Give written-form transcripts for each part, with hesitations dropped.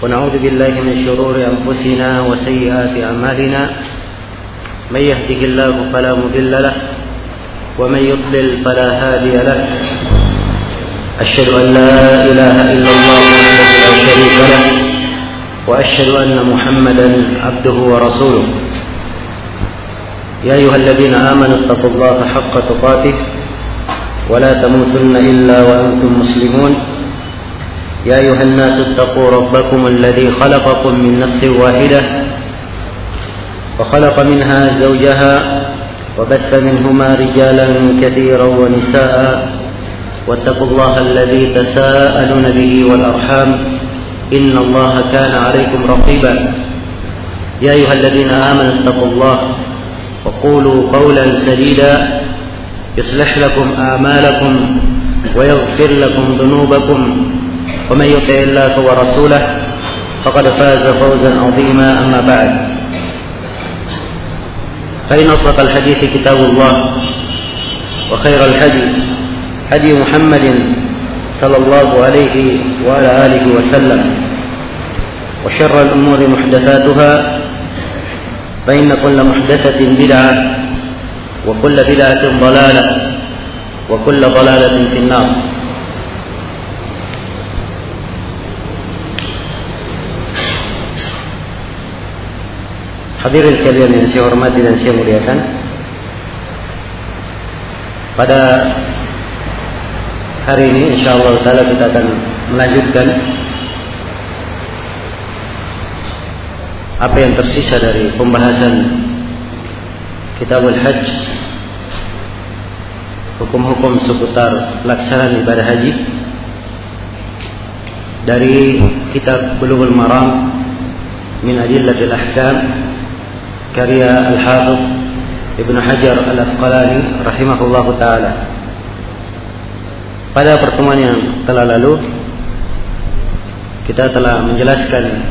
ونعوذ بالله من شرور أنفسنا وسيئات أعمالنا من يهده الله فلا مضل له ومن يضلل فلا هادي له أشهد أن لا إله إلا الله وحده لا شريك له وأشهد أن محمدا عبده ورسوله يا أيها الذين آمنوا اتقوا الله حق تقاته ولا تموتن إلا وأنتم مسلمون يا أيها الناس اتقوا ربكم الذي خلقكم من نفس واحدة وخلق منها زوجها وبث منهما رجالا كثيرا ونساء واتقوا الله الذي تساءلون به والأرحام إن الله كان عليكم رقيبا يا أيها الذين آمنوا اتقوا الله وقولوا قولا سديدا يصلح لكم أعمالكم ويغفر لكم ذنوبكم ومن يطع الله ورسوله فقد فاز فوزا عظيما أما بعد فإن أصدق الحديث كتاب الله وخير الهدي هدي محمد صلى الله عليه وعلى آله وسلم وشر الأمور محدثاتها فإن كل محدثة بدعة وكل بدعة ضلالة وكل ضلالة في النار. Hadirin sekalian yang saya hormati dan saya muliakan, pada hari ini insyaallah taala kita akan melanjutkan apa yang tersisa dari pembahasan Kitabul Hajj, hukum-hukum seputar pelaksanaan ibadah haji dari kitab Bulughul Maram min Adillatil Ahkam karya Al-Hafidz Ibnu Hajar Al-Asqalani rahimahullahu taala. Pada pertemuan yang telah lalu kita telah menjelaskan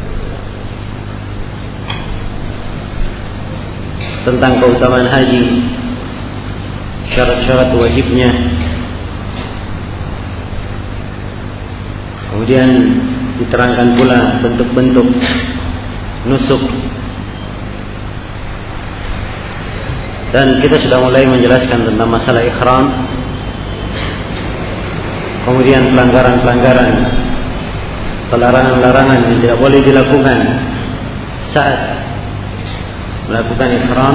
tentang keutamaan haji, syarat-syarat wajibnya, kemudian diterangkan pula bentuk-bentuk nusuk, dan kita sudah mulai menjelaskan tentang masalah ihram, kemudian pelanggaran-pelanggaran, larangan-larangan yang tidak boleh dilakukan saat melakukan ihram,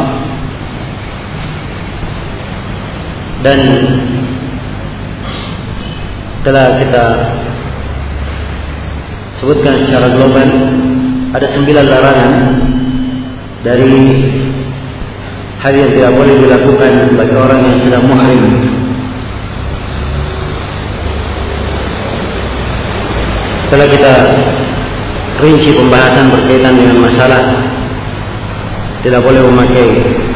dan telah kita sebutkan secara global ada 9 larangan dari hal yang tidak boleh dilakukan bagi orang yang sedang muhrim. Setelah kita rinci pembahasan berkaitan dengan masalah tidak boleh memakai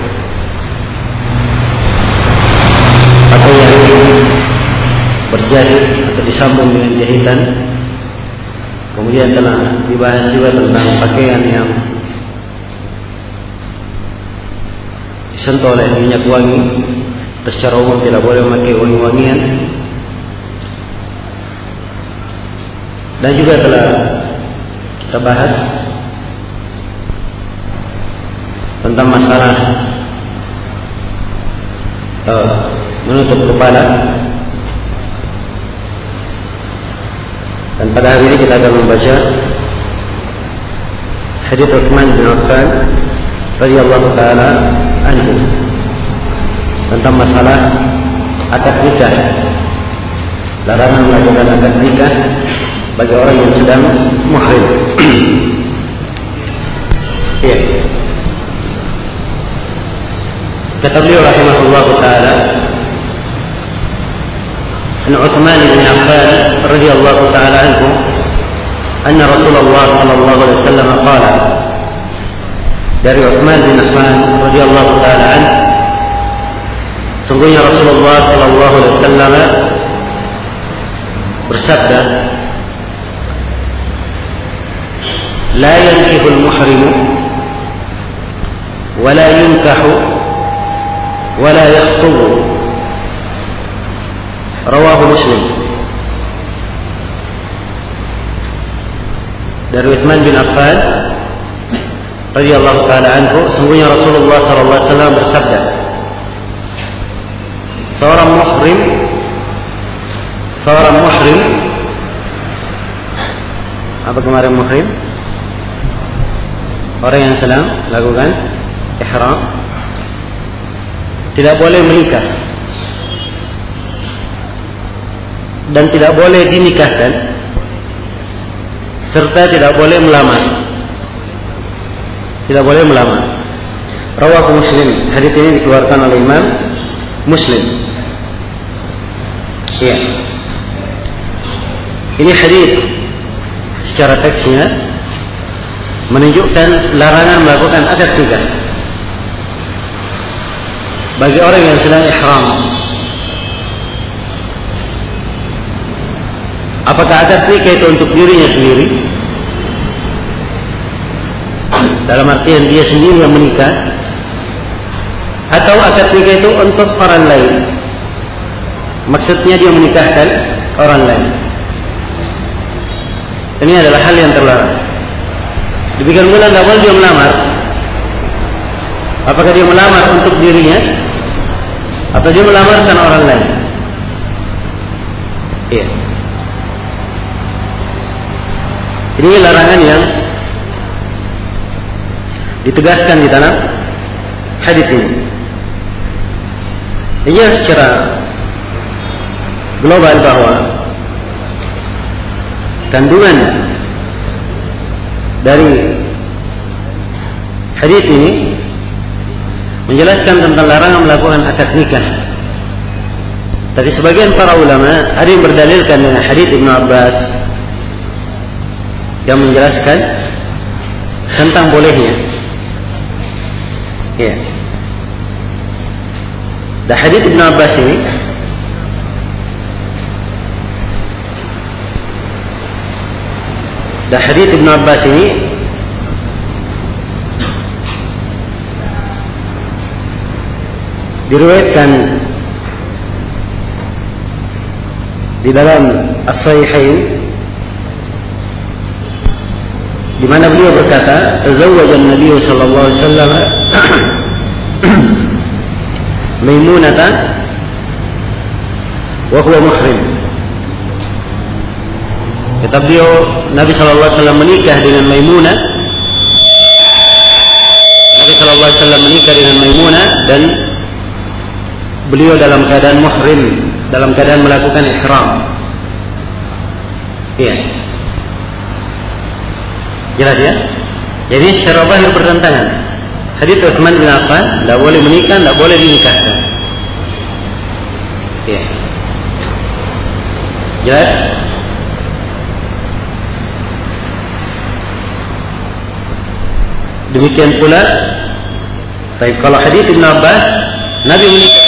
pakaian berjahit atau disambung dengan jahitan, kemudian telah dibahas juga tentang pakaian yang disentuh oleh minyak wangi, secara umum tidak boleh memakai wangi-wangian, dan juga telah kita bahas tentang masalah menutup kepala, dan pada hari ini kita akan membaca hadits Utsman bin Affan radhiyallahu taala anhu tentang masalah akad nikah, larangan melakukan akad nikah bagi orang yang sedang muhrim. Ya. Kata beliau rahimahullahu taala, an Utsman bin Affan radhiyallahu taala anhu anna Rasulullah sallallahu alaihi wasallam qala, dari Utsman bin Affan radhiyallahu taala anhu, sungguhnya Rasulullah sallallahu alaihi wasallam bersabda, la yankihul muhrimu wa la yunkahu wa la yakhtubu, rawahu Muslim. dari Utsman bin Affan radhiyallahu taala anhu, sungguhnya Rasulullah sallallahu alaihi wasallam bersabda, seorang muhrim, apa kemarin muhrim? Orang yang sedang lakukan ihram tidak boleh menikah dan tidak boleh dinikahkan serta tidak boleh melamar. Tidak boleh melamar. Rawahu Muslim. Hadis ini dikeluarkan oleh Imam Muslim. Ya. Ini hadis secara teksnya menunjukkan larangan melakukan akad nikah bagi orang yang sedang ihram. Apakah akad nikah itu untuk dirinya sendiri? Dalam artian dia sendiri yang menikah, atau akad nikah itu untuk orang lain? Maksudnya dia menikahkan orang lain. Ini adalah hal yang terlarang. Demikian pula tidak boleh dia melamar. Apakah dia melamar untuk dirinya atau dia melamarkan orang lain? Iya. Ini larangan yang ditegaskan di dalam hadis ini. Ia secara global bahwa kandungan dari hadis ini menjelaskan tentang larangan melakukan akad nikah. Tapi sebagian para ulama ada yang berdalilkan dengan hadis Ibnu Abbas yang menjelaskan tentang bolehnya. Ya. Dan hadis Ibnu Abbas ini diriwayatkan di dalam As-Sahihain, di mana beliau berkata, "Tazawwaja an-nabiy sallallahu alaihi wasallam Maimunata wa huwa muhrim." Kata beliau, Nabi sallallahu alaihi wasallam menikah dengan Maimunah. Nabi sallallahu alaihi wasallam menikah dengan Maimunah dan beliau dalam keadaan muhrim, dalam keadaan melakukan ihram. Iya. Jelas ya? Jadi secara zahir bertentangan. Hadis Utsman bin Affan, tidak boleh menikah, tidak boleh dinikahkan. Iya. Jelas? Demikian pula, kalau hadis Ibnu Abbas, Nabi menikah.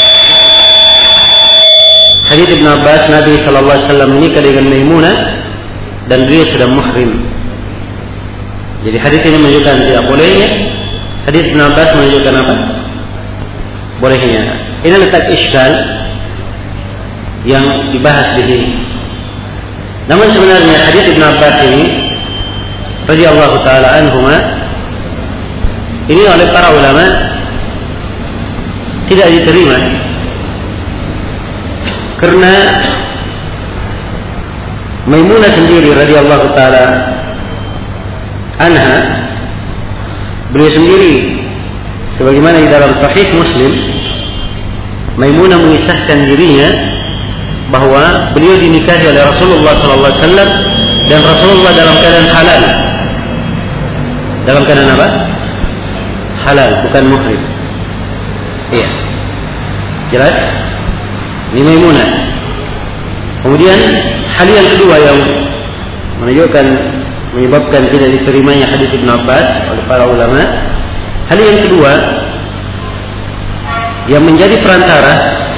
Hadis Ibnu Abbas, Nabi sallallahu alaihi wasallam menikah dengan Maimunah dan dia sudah muhrim. Jadi hadis ini menunjukkan tidak bolehnya. Hadis Ibnu Abbas menunjukkan apa? Bolehnya. Ini letak iskal yang dibahas di sini. Namun sebenarnya hadis Ibnu Abbas ini radhiyallahu taala anhuma ini oleh para ulama tidak diterima karena Maimunah sendiri radhiyallahu taala anha, beliau sendiri sebagaimana di dalam Sahih Muslim, Maimunah mengisahkan dirinya bahwa beliau dinikahi oleh Rasulullah sallallahu alaihi wasallam dan Rasulullah dalam keadaan halal. Dalam keadaan apa? Halal, bukan muhrim. Iya. Jelas? Ini Maimunah. Kemudian hal yang kedua yang menyebabkan tidak diterimanya hadis Ibnu Abbas oleh para ulama, hal yang kedua yang menjadi perantara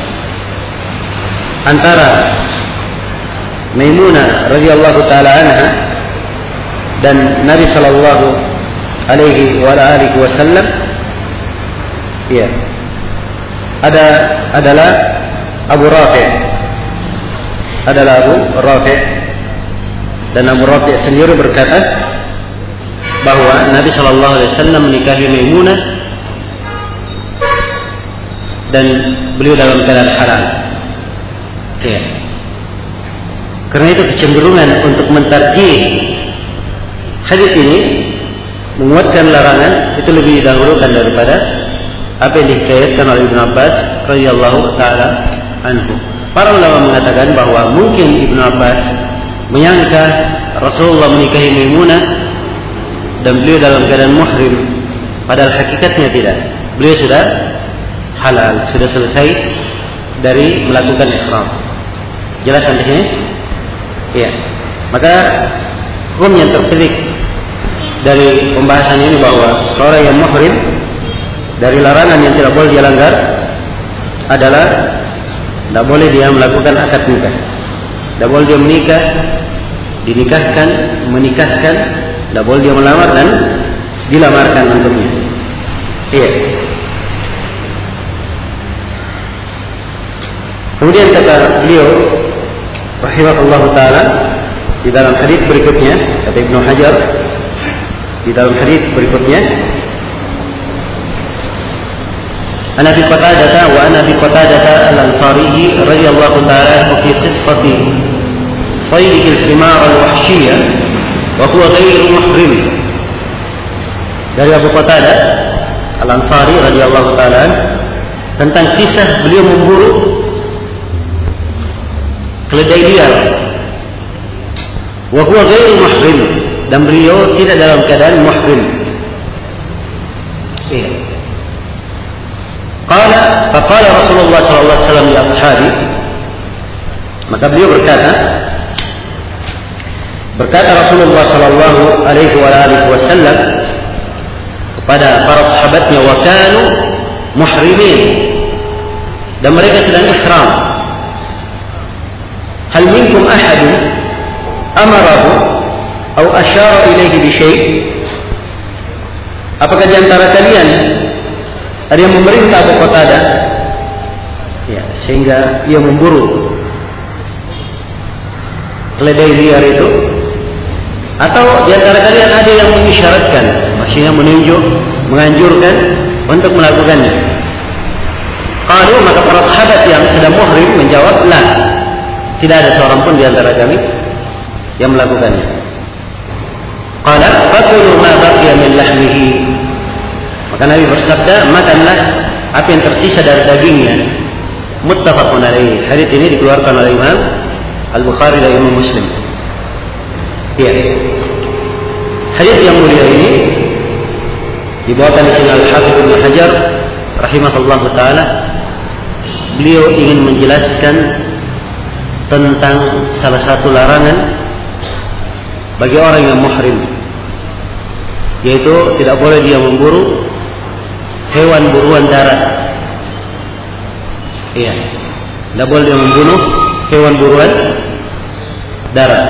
antara Maimunah radhiyallahu taala anha dan Nabi sallallahu alaihi wasallam, ya, adalah Abu Rafi'. Dan Abu Rafi' sendiri berkata, bahwa Nabi Shallallahu Alaihi Wasallam menikahi Maimunah dan beliau dalam keadaan halal. Ya. Karena itu kecenderungan untuk mentarjih hadis ini menguatkan larangan itu lebih didahulukan daripada apa yang dihikayatkan oleh Ibnu Abbas radhiyallahu taala anhu. Para ulama mengatakan bahwa mungkin Ibnu Abbas menyangka Rasulullah menikahi Maimunah dan beliau dalam keadaan muhrim, padahal hakikatnya tidak. Beliau sudah halal, sudah selesai dari melakukan ihram. Jelas nantinya? Ya. Maka hukum yang terpelik dari pembahasan ini bahwa seorang yang muhrim dari larangan yang tidak boleh dia langgar adalah tidak boleh dia melakukan akad nikah. Tidak boleh dia menikah, dinikahkan, menikahkan, tidak boleh dia melamar dan dilamarkan untuknya. Iya. Kemudian kata beliau rahimahullahu taala di dalam hadis berikutnya, kata Ibnu Hajar di dalam hadis berikutnya, An Abi Qatadah wa An Abi Qatadah al-Ansari radhiyallahu taala fi qissati صيد الحمار الوحشية وهو غير محرم. Dari Abu Qatadah al-Ansari radhiyallahu taala tentang kisah beliau memburu keledai liar, wa huwa ghairu muhrim, dan beliau tidak dalam keadaan muhrim. Iya. Faqala Rasulullah sallallahu alaihi wasallam li ashabi, maka beliau berkata Rasulullah sallallahu alaihi wasallam kepada para sahabatnya, wa kanu muhrimin, dan mereka sedang ihram. Hal minkum ahadun amarahu atau asyara ilaihi bi syai'? Apakah di antara kalian ada yang memerintah Abu Qatadah ya, sehingga ia memburu keledai liar itu, atau di antara kalian ada yang mengisyaratkan, maksudnya menunjuk, menganjurkan untuk melakukannya? Qalu, maka para sahabat yang sedang muhrim menjawab, la, tidak ada seorang pun di antara kami yang melakukannya. Qala fakulu ma baqiya min lahmihi, maka Nabi bersabda, makanlah apa yang tersisa dari dagingnya. Muttafaqun alaih. Hadis ini dikeluarkan oleh Imam Al-Bukhari dan Imam Muslim. Ya. Hadis yang mulia ini dibawakan di sini Al-Hafidz Ibnu Hajar rahimahullahu taala. Beliau ingin menjelaskan tentang salah satu larangan bagi orang yang muhrim, yaitu tidak boleh dia memburu hewan buruan darat. Iya, tidak boleh dia membunuh hewan buruan darat.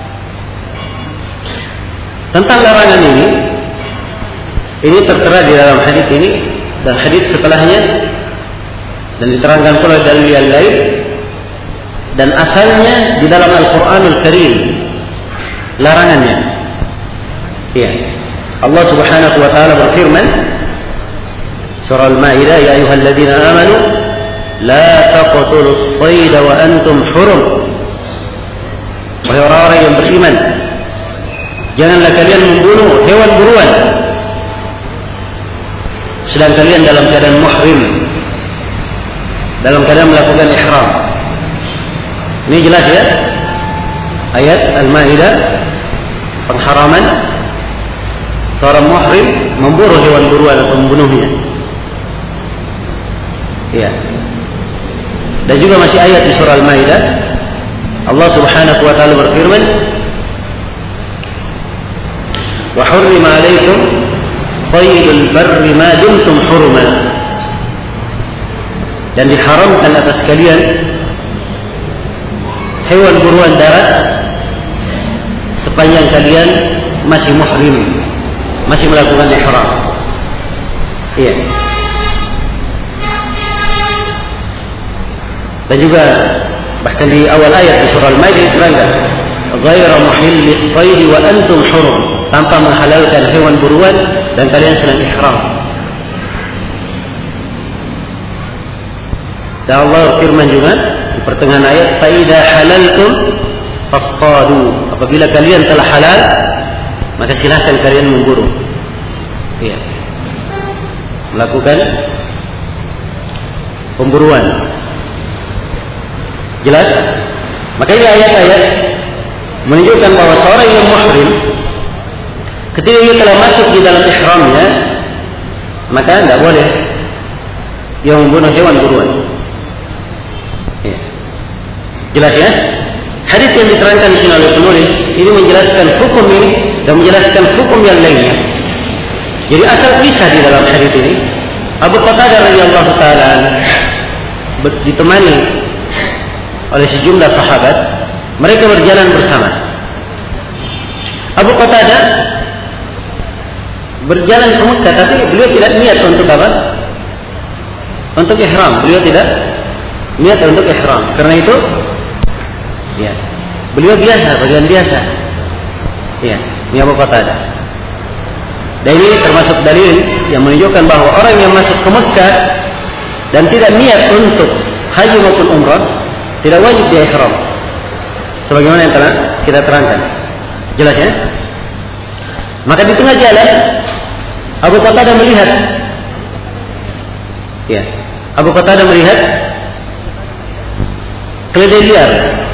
Tentang larangan ini tertera di dalam hadis ini dan hadis setelahnya, dan diterangkan pula dalil yang lain, dan asalnya di dalam Al-Qur'anul Karim larangannya. Iya. Allah Subhanahu wa taala berfirman surah Al-Maidah, ya ayyuhalladzina amanu la taqtulus sayda wa antum hurum. Wahai orang-orang yang beriman, janganlah kalian membunuh hewan buruan sedang kalian dalam keadaan muhrim, dalam keadaan melakukan ihram. Ini jelas ya, ayat Al-Maidah, pengharaman seorang muhrim memburu hewan buruan atau membunuhnya. Ya. Dan juga masih ayat di surah Al-Maidah, Allah Subhanahu wa taala berfirman, wa hurrima 'alaikum saydul barri ma dumtum hurma, dan diharamkan atas kalian hewan buruan darat sepanjang kalian masih muhrim, masih melakukan ihram. Iya. Dan juga bahkan di awal ayat di surah Al-Maidah diterangkan, ghairu muhillis sayd wa antum hurum. tanpa menghalalkan hewan buruan dan kalian sedang ihram. Dan Allah firman juga di pertengahan ayat, "Fa idza halaltum fasqadu." Apabila kalian telah halal, maka silahkan kalian memburu. Ya. Melakukan pemburuan. Jelas? Maka ini ayat-ayat menunjukkan bahwa seorang yang muhrim ketika ia telah masuk di dalam ihramnya, maka tidak boleh dia membunuh hewan buruan. Ya. Jelas ya? Hadis yang diterangkan di sini oleh penulis ini menjelaskan hukum ini dan menjelaskan hukum yang lainnya. Jadi asal kisah di dalam hadis ini, Abu Qatadah radhiyallahu taala ditemani oleh sejumlah sahabat, mereka berjalan bersama. Abu Qatadah berjalan ke Mekah, tapi beliau tidak niat untuk apa? Untuk ihram. Beliau tidak niat untuk ihram. Karena itu, ya, beliau biasa, bagian biasa. Ya, ini Abu Qatadah. Dan ini termasuk dalil yang menunjukkan bahwa orang yang masuk ke Mekah dan tidak niat untuk haji maupun umrah tidak wajib dia ihram. Sebagaimana yang telah kita terangkan. Jelas ya? Maka di tengah jalan Abu Qatadah melihat, ya, Abu Qatadah melihat keledai liar.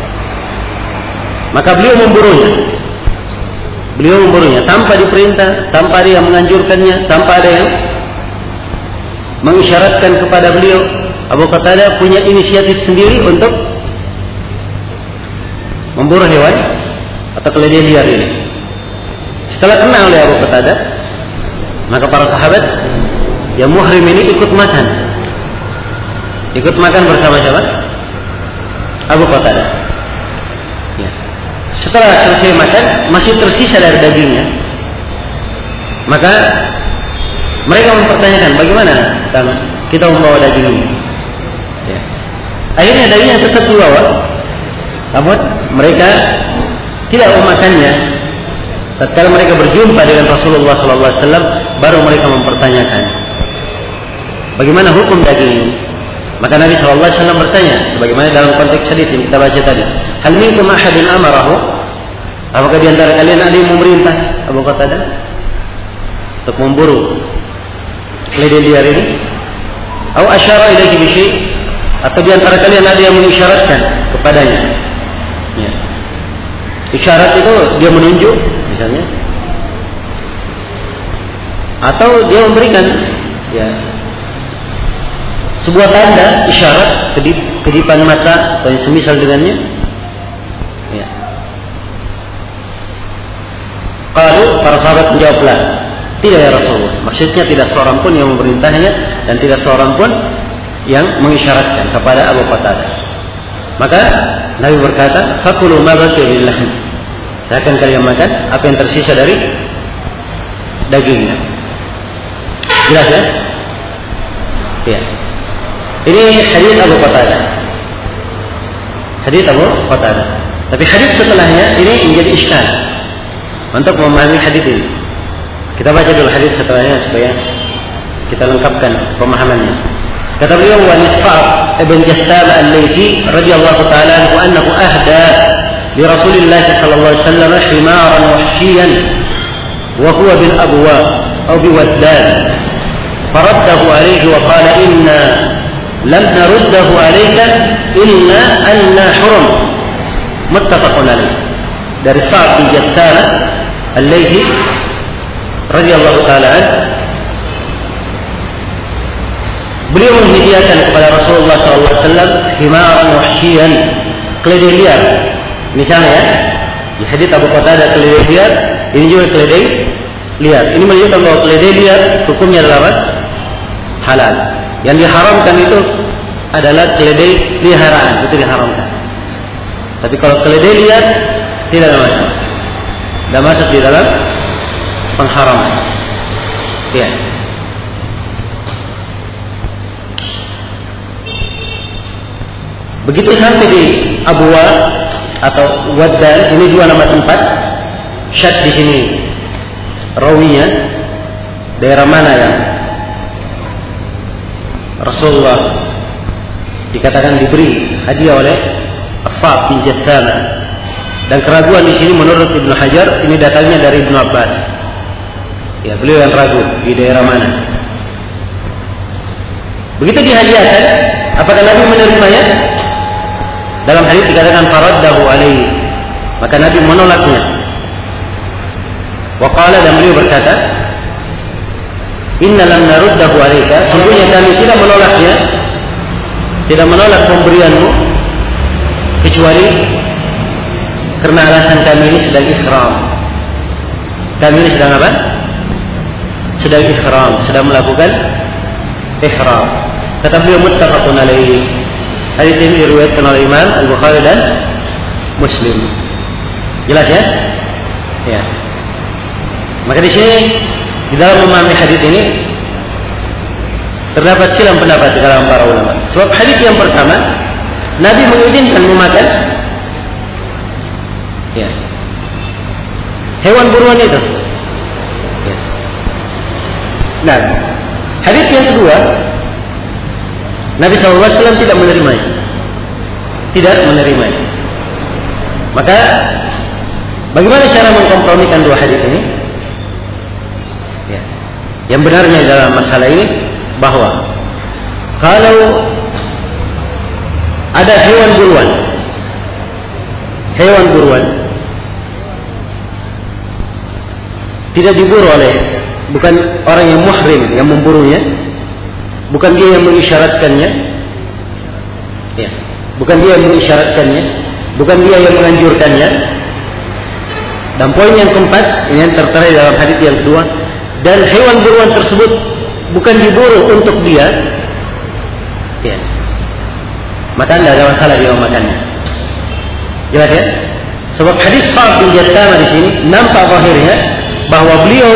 Maka beliau memburunya tanpa diperintah, tanpa ada yang menganjurkannya, tanpa ada yang mengisyaratkan kepada beliau. Abu Qatadah punya inisiatif sendiri untuk memburu hewan atau keledai liar ini. Setelah kenal oleh Abu Qatadah, maka para sahabat yang muhrim ini ikut makan bersama siapa? Abu Qatadah. Ya. Setelah selesai makan, masih tersisa dari dagingnya. Maka mereka mempertanyakan, bagaimana kita membawa daging ini? Ya. Akhirnya dagingnya tetap dibawa, namun mereka tidak memakannya. Tatkala mereka berjumpa dengan Rasulullah SAW, baru mereka mempertanyakan, bagaimana hukum daging ini? Maka Nabi SAW bertanya, sebagaimana dalam konteks hadis yang kita baca tadi, hal minkum ahadun amarahu? Apakah di antara kalian ada yang memerintah Abu Qatadah untuk memburu keledai liar ini? Atau asyara ilaihi bi syai'? Atau di antara kalian ada yang mengisyaratkan kepadanya? Ya. Isyarat itu dia menunjuk misalnya, atau dia memberikan, ya, sebuah tanda isyarat kedipan mata atau yang semisal dengannya. Ya. Kalau para sahabat menjawablah, tidak ya Rasulullah. Maksudnya tidak seorang pun yang memerintahnya dan tidak seorang pun yang mengisyaratkan kepada Abu Qatadah. Maka Nabi berkata, fakulu ma baqiya lillah. Saya akan kalian makan apa yang tersisa dari dagingnya. Jelas ya? Ya. Ini hadis Abu Qatadah. Hadis Abu Qatadah. Tapi hadis setelahnya ini menjadi iskal untuk memahami hadis ini. Kita baca dulu hadis setelahnya supaya kita lengkapkan pemahamannya. Kata beliau, wa Mis'ab ibn Jassam al-Laythi radhiyallahu ta'ala anhu annahu ahda li Rasulillah sallallahu alaihi wasallam himaran wahshiyan wa huwa bil abwa aw bi waddan faraddahu alayhi wa qala inna lam naruddahu alayka illa anna hurum. Muttafaqun alayh. Dari Sa'd bin Jassam al-Laythi radhiyallahu ta'ala anhu, beliau menyediakan kepada Rasulullah SAW himaran wahsyian, keledai liar. Misalnya di hadits Abu Qatadah keledai liar, ini juga keledai liar. Ini menunjukkan bahwa keledai liar hukumnya adalah halal. Yang diharamkan itu adalah keledai peliharaan, itu diharamkan. Tapi kalau keledai liar tidak masuk, tidak masuk di dalam pengharaman. Ya. Begitu sampai di Abwa atau Waddan, ini dua nama tempat. Syad di sini rawinya daerah mana yang Rasulullah dikatakan diberi hadiah oleh As-Sa'b bin Jassama. Dan keraguan di sini menurut Ibnu Hajar ini datangnya dari Ibnu Abbas. Ya, beliau yang ragu di daerah mana. Begitu dihadiahkan, apakah Nabi menerimanya? Dalam hadis dikatakan faraddahu alaihi, maka Nabi menolaknya. Wa qala, dan beliau berkata, inna lam naruddahu alaika, sungguhnya kami tidak menolaknya, tidak menolak pemberianmu kecuali karena alasan kami ini sedang ihram. Kami ini sedang apa? Sedang ihram, sedang melakukan ihram. Kata beliau muttafaqun alaihi. Hadis ini diriwayatkan oleh Imam Al-Bukhari dan Muslim. Jelas ya? Ya. Maka di sini di dalam memahami hadis ini terdapat silang pendapat di kalangan para ulama. Sebab hadis yang pertama, Nabi mengizinkan memakan ya, hewan buruan itu. Ya. Nah, hadis yang kedua, Nabi SAW tidak menerimanya. Tidak menerimanya. Maka bagaimana cara mengkompromikan dua hadis ini? Ya. Yang benarnya dalam masalah ini bahwa kalau ada hewan buruan tidak diburu oleh, bukan orang yang muhrim yang memburunya, bukan dia yang mengisyaratkannya, ya, bukan dia yang mengisyaratkannya, bukan dia yang menganjurkannya. Dan poin yang keempat, ini yang tertera dalam hadis yang kedua, dan hewan buruan tersebut bukan diburu untuk dia, ya, maka tidak ada masalah dia memakannya. Jelas ya? Sebab hadis Sa'b bin Jassama di sini nampak zahirnya bahwa beliau,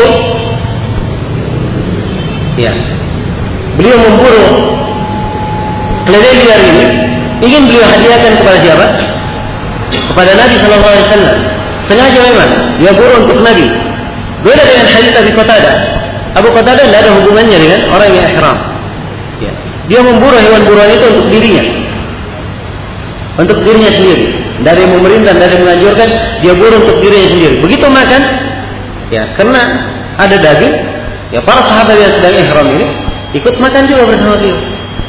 ya, beliau memburu keledai liar ini, ingin beliau hadiahkan kepada siapa? Kepada Nabi Sallallahu Alaihi Wasallam. Sengaja memang dia buru untuk Nabi. Beda dengan hadis Abu Qatadah. Abu Qatadah tidak ada hubungannya dengan orang yang ihram. Ya. Dia memburu hewan buruan itu untuk dirinya, untuk dirinya sendiri. Dari pemerintah, dari menganjurkan, dia buru untuk dirinya sendiri. Begitu makan, ya, karena ada daging, ya, para sahabat yang sedang ihram ini ikut makan juga bersama beliau.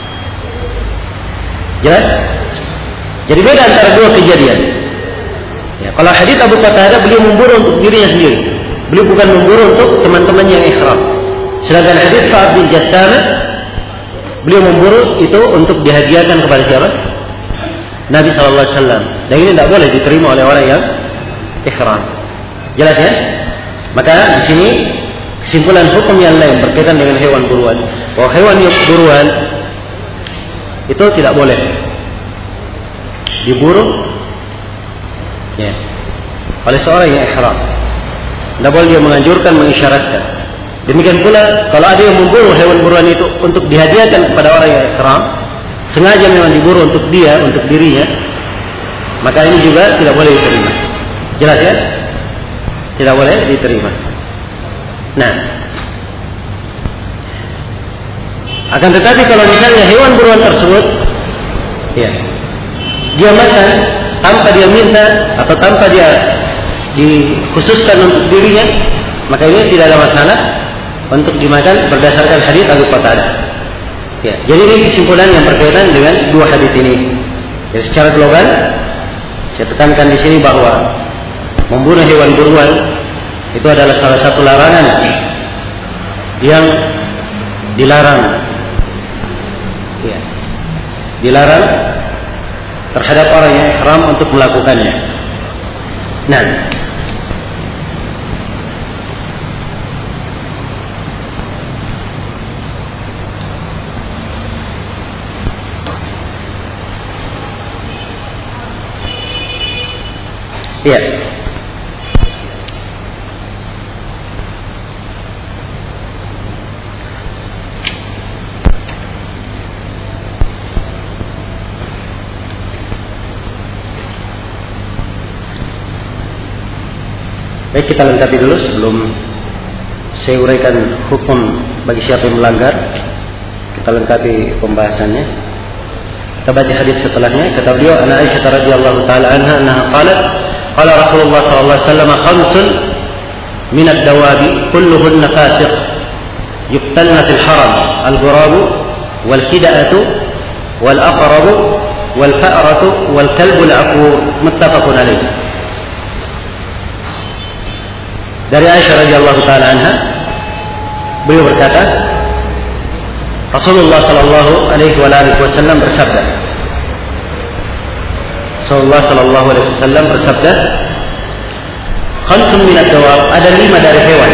Jelas? Jadi beda antara dua kejadian. Ya, kalau hadits Abu Qatadah, beliau memburu untuk dirinya sendiri. Beliau bukan memburu untuk teman-teman yang ihram. Sedangkan hadits Sa'b bin Jassama, beliau memburu itu untuk dihadiahkan kepada siapa? Nabi Sallallahu Alaihi Wasallam. Dan ini tidak boleh diterima oleh orang yang ihram. Jelas ya? Maka di sini kesimpulan hukum yang lain berkaitan dengan hewan buruan, bahwa hewan yang buruan itu tidak boleh diburu, ya, oleh seorang yang ihram. Tidak boleh dia menganjurkan, mengisyaratkan. Demikian pula kalau ada yang memburu hewan buruan itu untuk dihadiahkan kepada orang yang ihram, sengaja memang diburu untuk dia, untuk dirinya, maka ini juga tidak boleh diterima. Jelas ya? Tidak boleh diterima. Nah, akan tetapi kalau misalnya hewan buruan tersebut, ya, dia makan tanpa dia minta atau tanpa dia dikhususkan untuk dirinya, maka ini tidak ada masalah untuk dimakan berdasarkan hadis Abu Qatadah. Ya, jadi ini kesimpulan yang berkaitan dengan dua hadis ini. Ya, secara global, saya tekankan di sini bahwa membunuh hewan buruan itu adalah salah satu larangan yang dilarang. Ya, dilarang terhadap orang yang ihram untuk melakukannya. Nah, iya. Baik, kita lengkapi dulu sebelum saya uraikan hukum bagi siapa yang melanggar. Kita lengkapi pembahasannya. Kita baca hadis setelahnya. Kata beliau, Ana Aisyah radhiyallahu taala anha annaha qalat qala Rasulullah sallallahu alaihi wasallam khamsun min ad-dawabi kulluhunna fasiq yuqtalna fil haram al-ghurab wal khida'atu wal aqrab wal fa'ratu wal kalbu al-aqur muttafaqun alaih. Dari Aisyah radhiyallahu taala anha, beliau berkata, Rasulullah sallallahu alaihi wasallam bersabda. Rasulullah sallallahu alaihi wasallam bersabda, khamsun min ad-dawab, ada 5 dari hewan.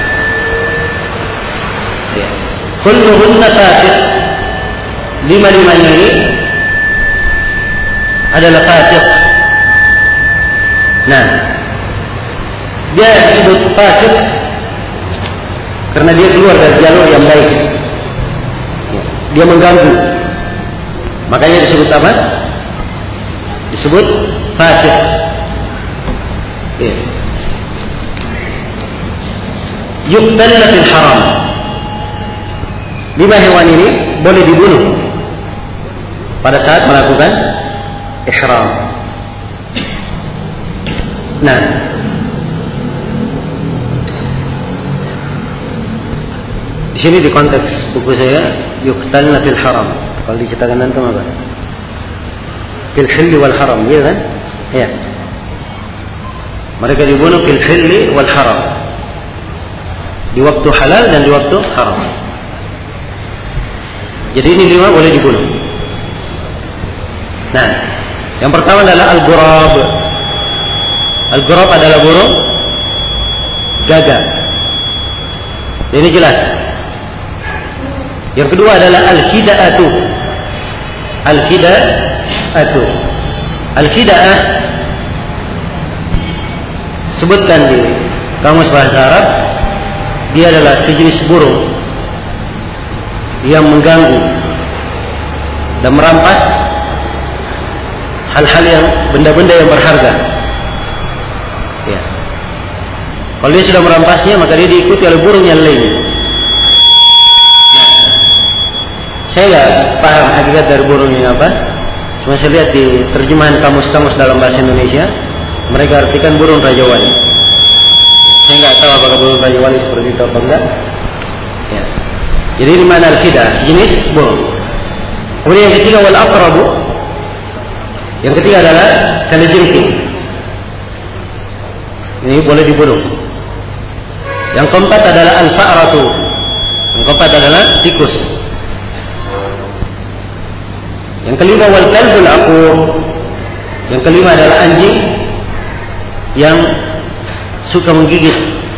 Kulluhunna fasiq. 5-5-nya ini adalah fasik. Nah, dia disebut fasik karena dia keluar dari jalur yang baik. Dia mengganggu. Makanya disebut apa? Disebut fasik. Yuqtalna fil haram. 5 hewan ini boleh dibunuh pada saat melakukan ihram. Nah, di sini di konteks buku saya yuqtalna fil haram. Kalau diceritakan antum apa? Fil hilli wal haram, ya kan? Ya. Mereka dibunuh fil hilli wal haram. Di waktu halal dan di waktu haram. Jadi ini 5 boleh dibunuh. Nah, yang pertama adalah al-ghurab. Al-ghurab adalah burung gagak. Ini jelas. Yang kedua adalah al-khida'atu. Al-khida'atu. Al-khida'ah sebutkan di kamus bahasa Arab, dia adalah sejenis burung yang mengganggu dan merampas hal-hal yang benda-benda yang berharga. Ya. Kalau dia sudah merampasnya, maka dia diikuti oleh burung yang lain. Nah, saya nggak paham hakikat dari burung ini apa. Cuma saya lihat di terjemahan kamus-kamus dalam bahasa Indonesia, mereka artikan burung rajawali. Saya nggak tahu apakah burung rajawali seperti itu apa enggak. Ya. Jadi di mana al-khidah, sejenis burung. Kemudian yang ketiga wal aqrabu. Yang ketiga adalah kalajengking. Ini boleh dibunuh. Yang keempat adalah al-fa'ratu. Yang keempat adalah tikus. Yang kelima wal kalbul aqur. Yang kelima adalah anjing yang suka menggigit.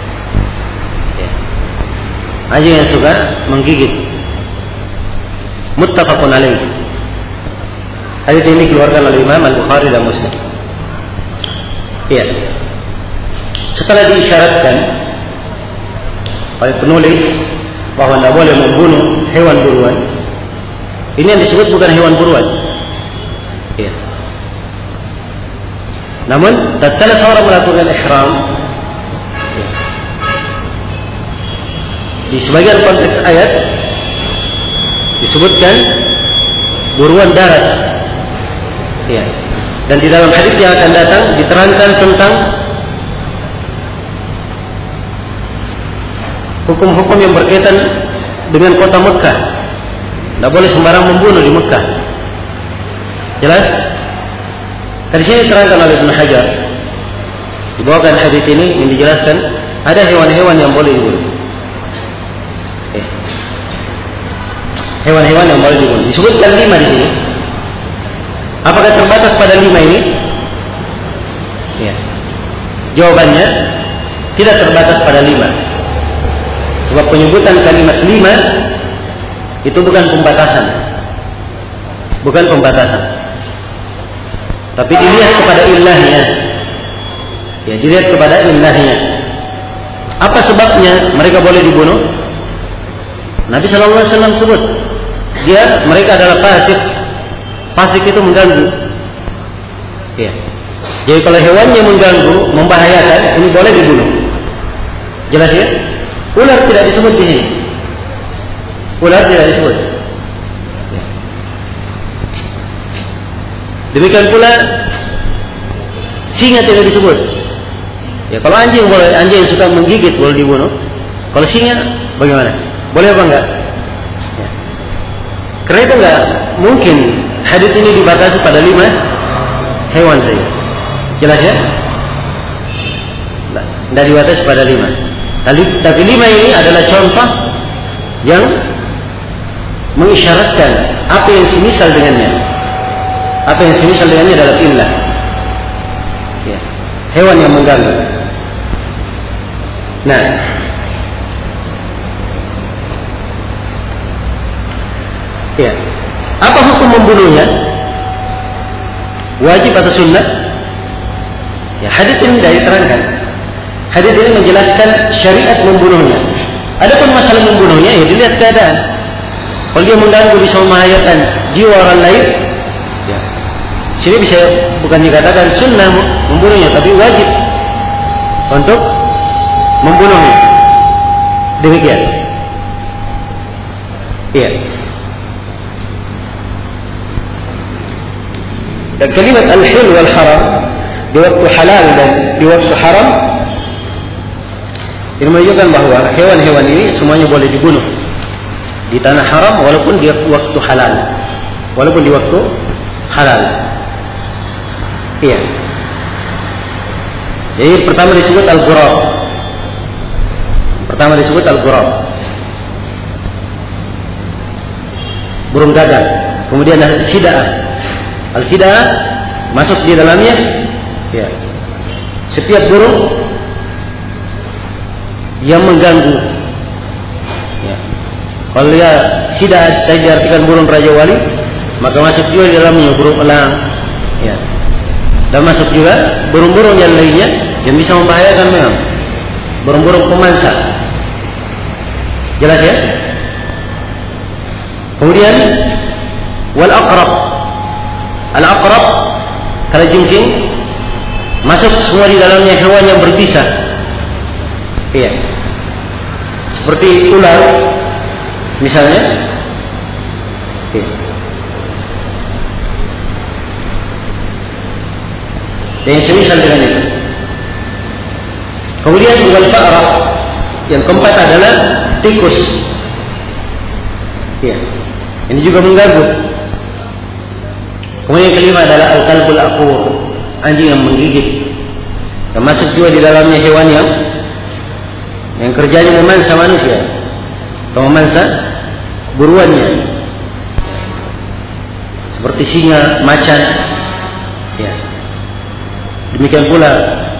Anjing yang suka menggigit. Muttafaqun alaih. Hadis ini dikeluarkan oleh Imam Al-Bukhari dan Muslim. Iya. Setelah diisyaratkan oleh penulis bahwa tidak boleh membunuh hewan buruan, ini yang disebut bukan hewan buruan. Iya. Namun, tatkala seorang melakukan ihram, di sebagian konteks ayat disebutkan buruan darat. Ya. Dan di dalam hadis yang akan datang diterangkan tentang hukum-hukum yang berkaitan dengan kota Mekah. Tidak boleh sembarang membunuh di Mekah. Jelas? Di sini diterangkan oleh Ibnu Hajar. Dibawakan hadis ini yang dijelaskan ada hewan-hewan yang boleh dibunuh. Hewan-hewan yang boleh dibunuh. Disebutkan 5 di sini. Apakah terbatas pada 5 ini? Ya. Jawabannya tidak terbatas pada 5. Sebab penyebutan kalimat 5 itu bukan pembatasan. Bukan pembatasan. Tapi dilihat kepada ilahnya. Ya, dilihat kepada ilahnya. Apa sebabnya mereka boleh dibunuh? Nabi sallallahu alaihi wasallam sebut, mereka adalah fasik. Fasik itu mengganggu. Ya. Jadi kalau hewannya mengganggu, membahayakan, ini boleh dibunuh. Jelas ya? Ular tidak disebut di sini. Ular tidak disebut. Demikian pula singa tidak disebut. Ya, kalau anjing boleh, anjing yang suka menggigit boleh dibunuh. Kalau singa bagaimana? Boleh apa enggak? Ya. Karena itu enggak mungkin hadits ini dibatasi pada 5 hewan saja. Jelas ya? Tidak dibatasi pada 5. Tapi 5 ini adalah contoh yang mengisyaratkan apa yang semisal dengannya. Apa yang semisal dengannya adalah illah. Ya. Hewan yang mengganggu. Nah, ya. Apa hukum membunuhnya? Wajib atau sunnah? Ya, hadits ini tidak diterangkan. Hadits ini menjelaskan syariat membunuhnya. Adapun masalah membunuhnya, ya dilihat keadaan. Kalau dia mengganggu bisa membahayakan jiwa orang lain, ya. Sini bisa bukan dikatakan sunnah membunuhnya, tapi wajib untuk membunuhnya. Demikian. Iya. Dan kalimat al-hil wal haram di waktu halal dan di waktu haram ini menunjukkan bahwa hewan-hewan ini semuanya boleh dibunuh di tanah haram walaupun di waktu halal. Walaupun di waktu halal. Iya. Jadi pertama disebut al-ghurab. Pertama disebut al-ghurab. Burung gagak. Kemudian al-hida'ah. Al-hida'ah masuk di dalamnya. Ya. Setiap burung yang mengganggu. Ya. Kalau dia hida'ah saya diartikan burung Raja Wali, maka masuk juga di dalamnya burung elang. Ya. Dan masuk juga burung-burung yang lainnya yang bisa membahayakan memang. Burung-burung pemangsa. Jelas ya? Kemudian wal aqrab. Al aqrab kalau jengking masuk semua di dalamnya hewan yang berbisa. Iya. Seperti ular misalnya. Iya. Dan yang semisal dengan itu. Kemudian wal fa'rah. Yang keempat adalah tikus. Iya. Ini juga mengganggu. Kemudian yang kelima adalah al-kalbul aqur, anjing yang menggigit. Termasuk juga di dalamnya hewan yang kerjanya memansa manusia atau memansa buruannya. Seperti singa, macan. Ya. Demikian pula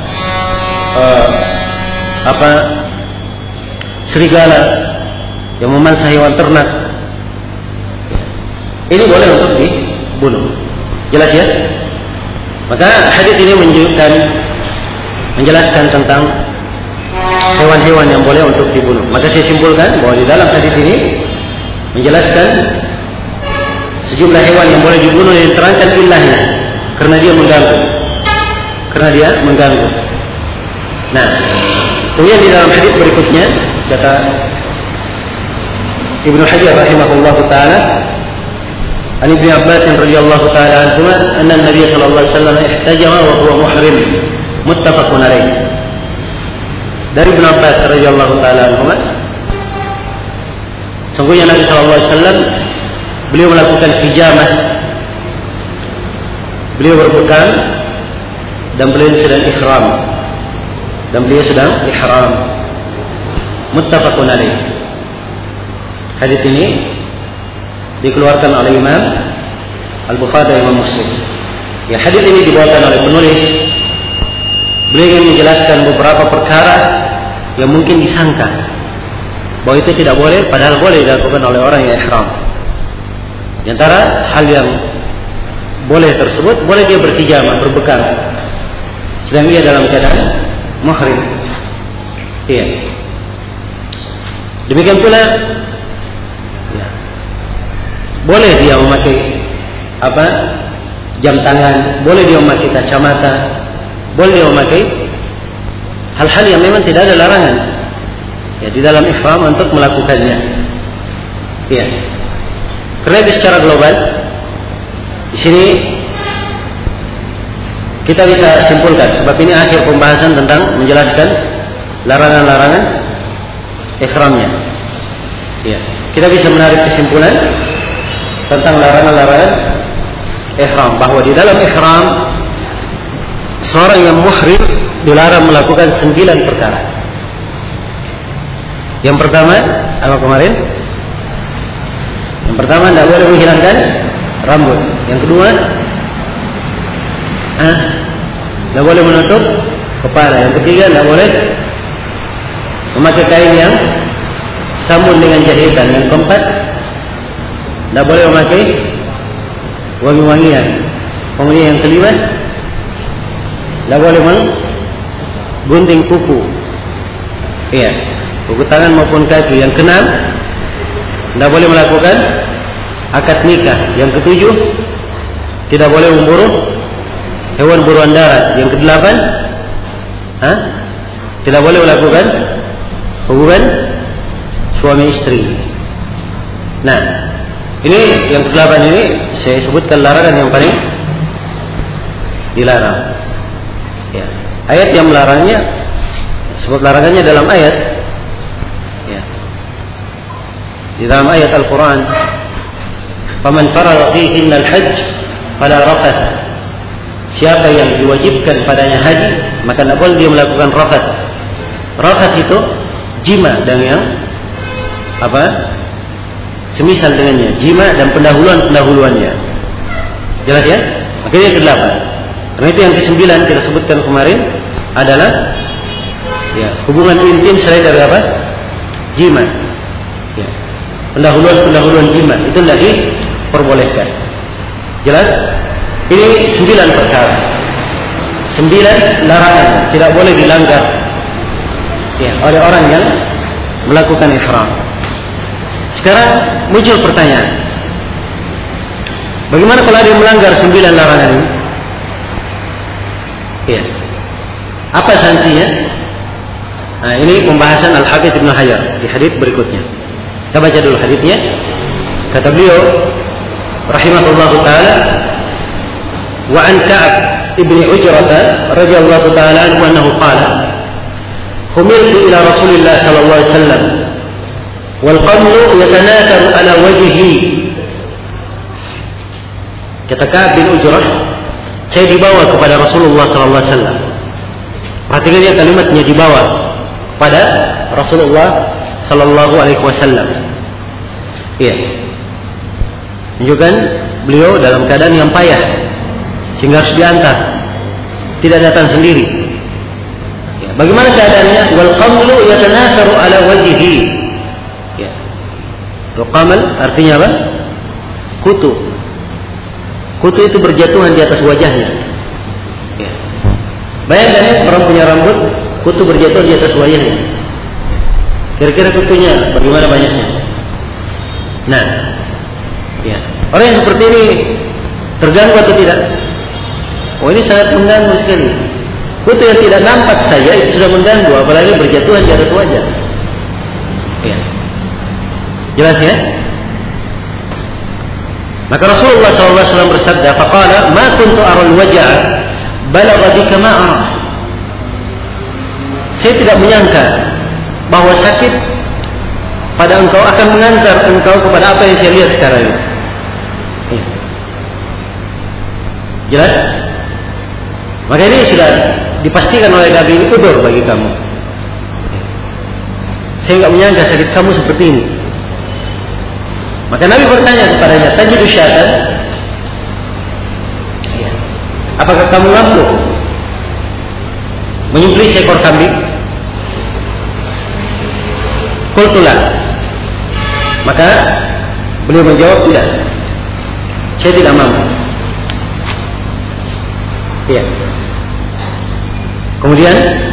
serigala yang memansa hewan ternak. Ini boleh untuk dibunuh. Jelas ya? Maka hadis ini menjelaskan tentang hewan-hewan yang boleh untuk dibunuh. Maka saya simpulkan bahwa di dalam hadis ini menjelaskan sejumlah hewan yang boleh dibunuh yang diterangkan illahnya karena dia mengganggu. Nah, kemudian di dalam hadis berikutnya kata Ibnu Hajar rahimahullahu taala, An Ibnu Abbas radhiyallahu taala anhu, anna Nabi sallallahu alaihi wasallam ihtajama wa huwa muhrim, muttafaqun alaih. Dari Ibnu Abbas radhiyallahu taala anhu, sungguhnya Nabi sallallahu alaihi wasallam beliau melakukan hijamah. Beliau berbekam dan beliau sedang ihram. Muttafaqun alaih. Hadis ini dikeluarkan oleh Imam Al-Bukhari dan Imam Muslim. Ya, hadis ini dibawakan oleh penulis. Beliau ingin menjelaskan beberapa perkara yang mungkin disangka bahwa itu tidak boleh, padahal boleh dilakukan oleh orang yang ihram. Di antara hal yang boleh tersebut, boleh dia berhijamah, berbekam, sedang dia dalam keadaan muhrim. Iya. Demikian pula, ya, boleh dia memakai jam tangan, boleh dia memakai kacamata, boleh dia memakai hal-hal yang memang tidak ada larangan. Ya, Ya, di dalam ihram untuk melakukannya. Ya. Karena itu secara global, di sini kita bisa simpulkan, sebab ini akhir pembahasan tentang menjelaskan larangan-larangan ihramnya. Ya, kita bisa menarik kesimpulan tentang larangan-larangan ihram, bahwa di dalam ihram seorang yang muhrim dilarang melakukan 9 perkara. Yang pertama, apa kemarin? Yang pertama, tidak boleh menghilangkan rambut. Yang kedua, tidak boleh menutup kepala. Yang ketiga, tidak boleh memakai kain yang sambun dengan jahitan. Yang keempat, tidak boleh memakai wangi-wangian. Kemudian yang kelima, tidak boleh menggunting kuku. Iya, kuku tangan maupun kaki. Yang keenam, tidak boleh melakukan akad nikah. Yang ketujuh, tidak boleh memburu hewan buruan darat. Yang kedelapan, tidak boleh melakukan hubungan suami istri. Nah, ini yang kedelapan ini saya sebutkan larangan yang paling dilarang. Ya. Ayat yang melarangnya, sebab larangannya dalam ayat. Ya. Di dalam ayat Al-Quran, "Faman farada fihinna al-hajj fala rafath." Siapa yang diwajibkan padanya haji, maka tidak boleh dia melakukan rafath. Rafath itu jima dan yang semisal dengannya, jima dan pendahuluan-pendahuluannya. Jelas ya? Akhirnya yang ke-8. Karena itu yang ke-9 kita sebutkan kemarin adalah ya, hubungan intim selain dari apa? Jima. Ya. Pendahuluan-pendahuluan jima itu tidak diperbolehkan. Jelas? Ini 9 perkara. 9 larangan tidak boleh dilanggar ya, oleh orang yang melakukan ihram. Sekarang muncul pertanyaan, bagaimana kalau dia melanggar 9 larangan ini? Ya. Apa sanksinya? Nah, ini pembahasan Al-Hafidz Ibnu Hajar di hadits berikutnya. Kita baca dulu haditsnya. Kata beliau rahimahullahu taala, wa an Ka'ab ibni Ujrah radhiyallahu taala anhu annahu qala, "Humiltu ila Rasulillah sallallahu alaihi wasallam wal qamlu yatanatharu ala wajhihi." Kata Ka'ab bin Ujrah, saya dibawa kepada Rasulullah sallallahu alaihi wasallam. Perhatikan ya kalimatnya, dibawa pada Rasulullah sallallahu alaihi wasallam. Iya. Menunjukkan beliau dalam keadaan yang payah sehingga harus diantar, tidak datang sendiri. Ya. Bagaimana keadaannya? Wal qamlu yatanatharu ala wajhihi. Ya. Qamal artinya apa? Kutu. Kutu itu berjatuhan di atas wajahnya. Ya. Bayangkan ya, orang punya rambut, kutu berjatuhan di atas wajahnya. Kira-kira kutunya bagaimana banyaknya? Nah, ya. Orang yang seperti ini terganggu atau tidak? Oh, ini sangat mengganggu sekali. Kutu yang tidak nampak saja itu sudah mengganggu, apalagi berjatuhan di atas wajah. Ya. Jelas ya? Maka Rasulullah SAW bersabda, "Faqala ma kuntu aral waj'a balagha bika ma ara." Saya tidak menyangka bahwa sakit pada engkau akan mengantar engkau kepada apa yang saya lihat sekarang ini. Ya. Jelas? Maka ini sudah dipastikan oleh Nabi, ini udzur bagi kamu. Saya tidak menyangka sakit kamu seperti ini. Maka Nabi bertanya kepadanya, "Tajidu syatan?" Ya. Apakah kamu mampu menyembelih seekor kambing? Qultu la. Maka beliau menjawab, tidak. Saya tidak mampu. Ya. Kemudian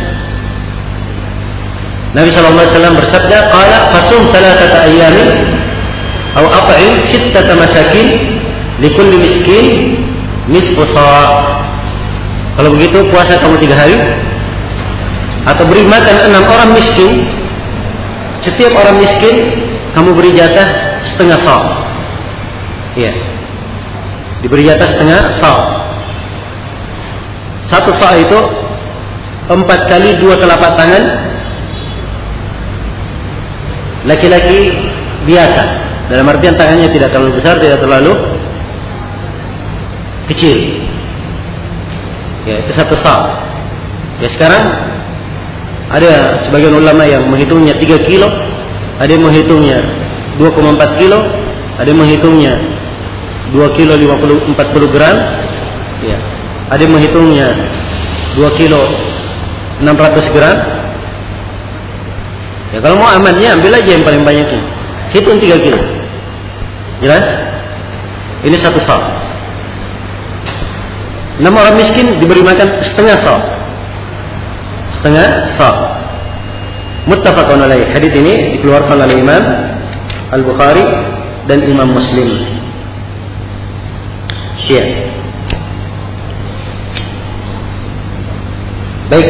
Nabi SAW bersabda, "Qala fasum 3 ayyamin aw at'im 6 masakin likulli miskin nisfu sa'." Kalau begitu puasa kamu 3 hari atau beri makan 6 orang miskin setiap orang miskin kamu beri jatah setengah sa'. Iya. Diberi jatah setengah sa'. Satu sa' itu 4 kali 2 telapak tangan laki-laki biasa. Dalam artian tangannya tidak terlalu besar, tidak terlalu kecil. Ya, itu satu sa'. Ya, sekarang ada sebagian ulama yang menghitungnya 3 kilo, ada yang menghitungnya 2,4 kilo, ada yang menghitungnya 2 kilo 40 gram, ya. Ada yang menghitungnya 2 kilo 600 gram. Ya, kalau mau amannya ambil aja yang paling banyaknya. Hitung 3 kilo. Jelas? Ini satu sa'. 6 orang miskin diberi makan setengah sa'. Setengah sa'. Muttafaqun alaih. Hadis ini dikeluarkan oleh Imam Al-Bukhari dan Imam Muslim. Ya. Baik.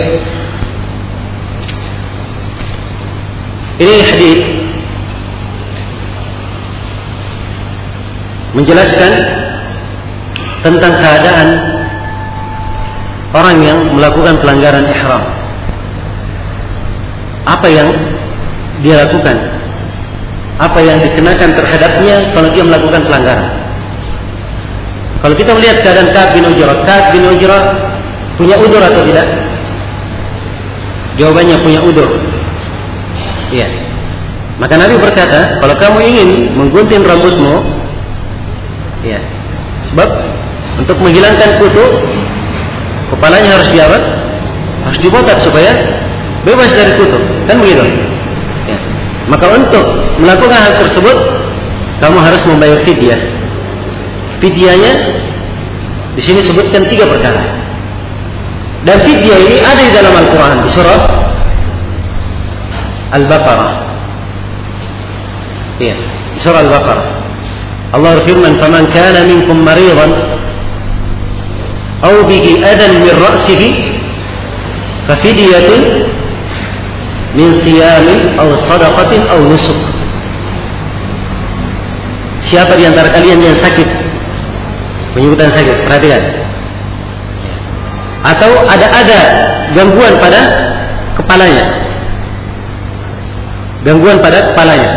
Ini hadis menjelaskan tentang keadaan orang yang melakukan pelanggaran ihram. Apa yang dia lakukan? Apa yang dikenakan terhadapnya kalau dia melakukan pelanggaran? Kalau kita melihat keadaan Ka'ab bin Ujrah punya udzur atau tidak? Jawabannya punya udzur. Iya. Maka Nabi berkata, kalau kamu ingin menggunting rambutmu, ya, sebab untuk menghilangkan kutu, kepalanya harus diawat, harus dibotak supaya bebas dari kutu, kan begitu? Ya. Maka untuk melakukan hal tersebut, kamu harus membayar fidyah. Fidyahnya di sini sebutkan 3 perkara. Dan fidyah ini ada di dalam Al-Quran di surah Al-Baqarah. Ya, di surah Al-Baqarah. Allah berfirman, "Faman kana minkum maridan aw bihi adan min ra'sihi fa fidyatun min siyamin aw shadaqatin aw nusuk." Siapa di antara kalian yang sakit? Penyebutan sakit, perhatikan. Atau ada gangguan pada kepalanya. Gangguan pada kepalanya.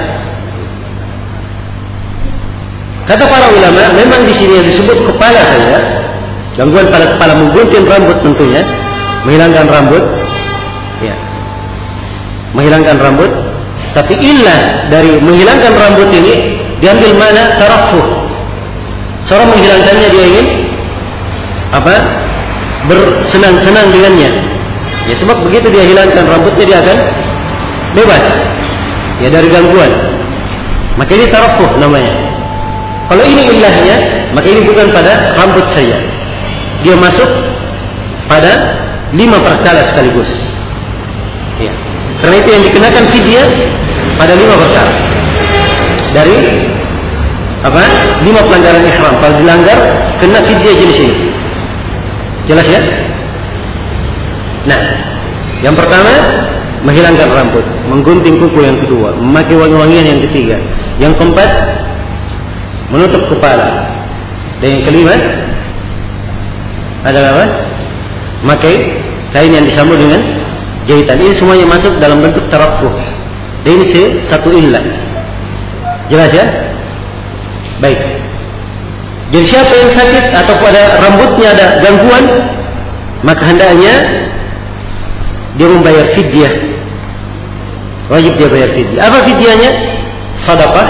Kata para ulama, memang di sini yang disebut kepala saja, gangguan pada kepala, menggunting rambut tentunya, menghilangkan rambut, ya, menghilangkan rambut. Tapi illah dari menghilangkan rambut ini diambil mana? Tarafuh. Seorang menghilangkannya dia ingin apa? Bersenang-senang dengannya. Ya, sebab begitu dia hilangkan rambutnya dia akan bebas ya dari gangguan. Maka ini tarafuh namanya. Kalau ini ilahnya, maka ini bukan pada rambut saja. Dia masuk pada 5 perkara sekaligus. Ya. Karena itu yang dikenakan fidyah pada 5 perkara. Dari apa? 5 pelanggaran ihram. Kalau dilanggar, kena fidyah jenis ini. Jelas ya? Nah, yang pertama menghilangkan rambut, menggunting kuku yang kedua, memakai wangi-wangian yang ketiga, yang keempat menutup kepala, dan yang kelima adalah apa? Memakai kain yang disambung dengan jahitan. Ini semuanya masuk dalam bentuk tarafuh. Dan ini satu illah. Jelas ya? Baik. Jadi siapa yang sakit atau pada rambutnya ada gangguan, maka hendaknya dia membayar fidyah. Wajib dia bayar fidyah. Apa fidyahnya? Sedekah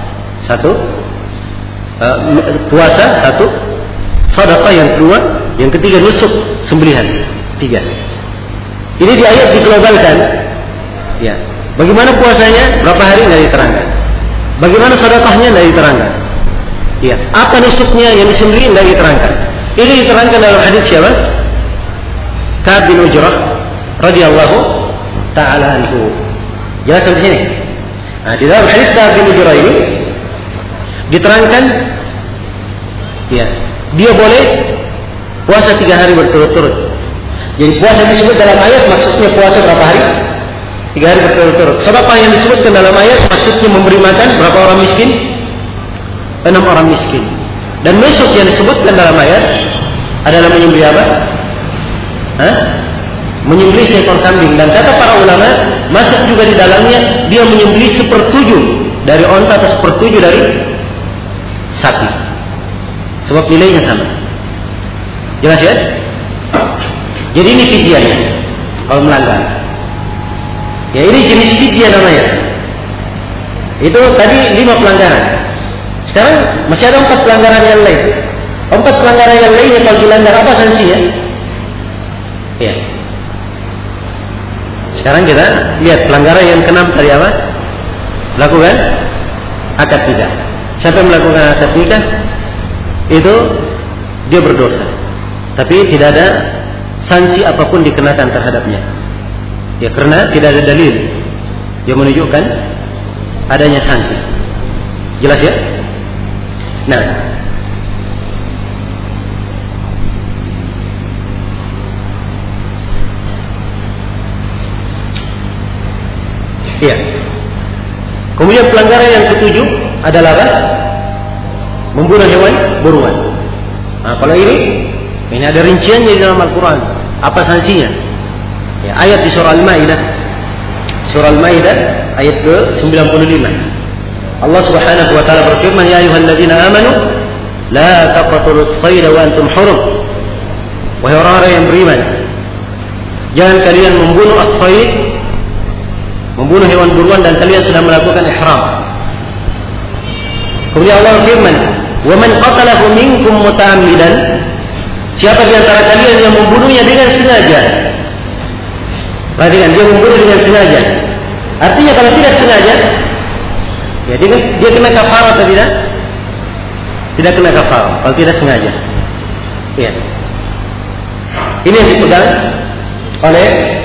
1, puasa 1, sedekah yang kedua, yang ketiga nusuk, sembelihan 3. Ini di ayat diglobalkan. Ya. Bagaimana puasanya? Berapa hari tidak diterangkan. Bagaimana sedekahnya tidak diterangkan. Ya, apa nusuknya yang disembelih tidak diterangkan. Ini diterangkan dalam hadis siapa? Ka'ab bin Ujrah radhiyallahu ta'ala anhu. Jelas di sini. Nah, di dalam hadis Ka'ab bin Ujrah ini diterangkan, ya, dia boleh puasa 3 hari berturut-turut. Jadi puasa disebut dalam ayat maksudnya puasa berapa hari? 3 hari berturut-turut. Sedekah yang disebutkan dalam ayat maksudnya memberi makan berapa orang miskin? 6 orang miskin. Dan nusuk yang disebutkan dalam ayat adalah menyembelih apa? Menyembelih seekor kambing. Dan kata para ulama, masuk juga di dalamnya dia menyembelih 1/7 dari onta atau 1/7 dari sapi. Sebab nilainya sama. Jelas ya? Jadi ini fidyahnya kalau melanggar. Ya ini jenis fidyah namanya. Itu tadi 5 pelanggaran. Sekarang masih ada 4 pelanggaran yang lain. 4 pelanggaran yang lainnya kalau dilanggar apa sanksinya? Ya. Sekarang kita lihat pelanggaran yang ke-6 tadi apa? Lakukan akad nikah. Siapa yang melakukan akad nikah itu dia berdosa. Tapi tidak ada sanksi apapun dikenakan terhadapnya. Ya karena tidak ada dalil yang menunjukkan adanya sanksi. Jelas ya? Nah, iya. Kemudian pelanggaran yang ke-7 adalah apa? Membunuh hewan buruan. Nah, kalau ini ada rinciannya di dalam Al-Quran. Apa sanksinya? Ya, ayat di surah Al-Maidah. Surah Al-Maidah ayat ke-95. Allah Subhanahu wa taala berfirman, "Ya ayyuhalladzina amanu la taqtulus sayda wa antum hurum." Wahai orang-orang yang beriman, jangan kalian membunuh as-sayd, membunuh hewan buruan dan kalian sedang melakukan ihram. Kemudian Allah berfirman, "Wa man qatalahu minkum muta'ammidan." Siapa di antara kalian yang membunuhnya dengan sengaja? Perhatikan, dia membunuh dengan sengaja. Artinya kalau tidak sengaja, ya dia kena kafarah atau tidak? Tidak kena kafarah kalau tidak sengaja. Ya. Ini yang dipegang oleh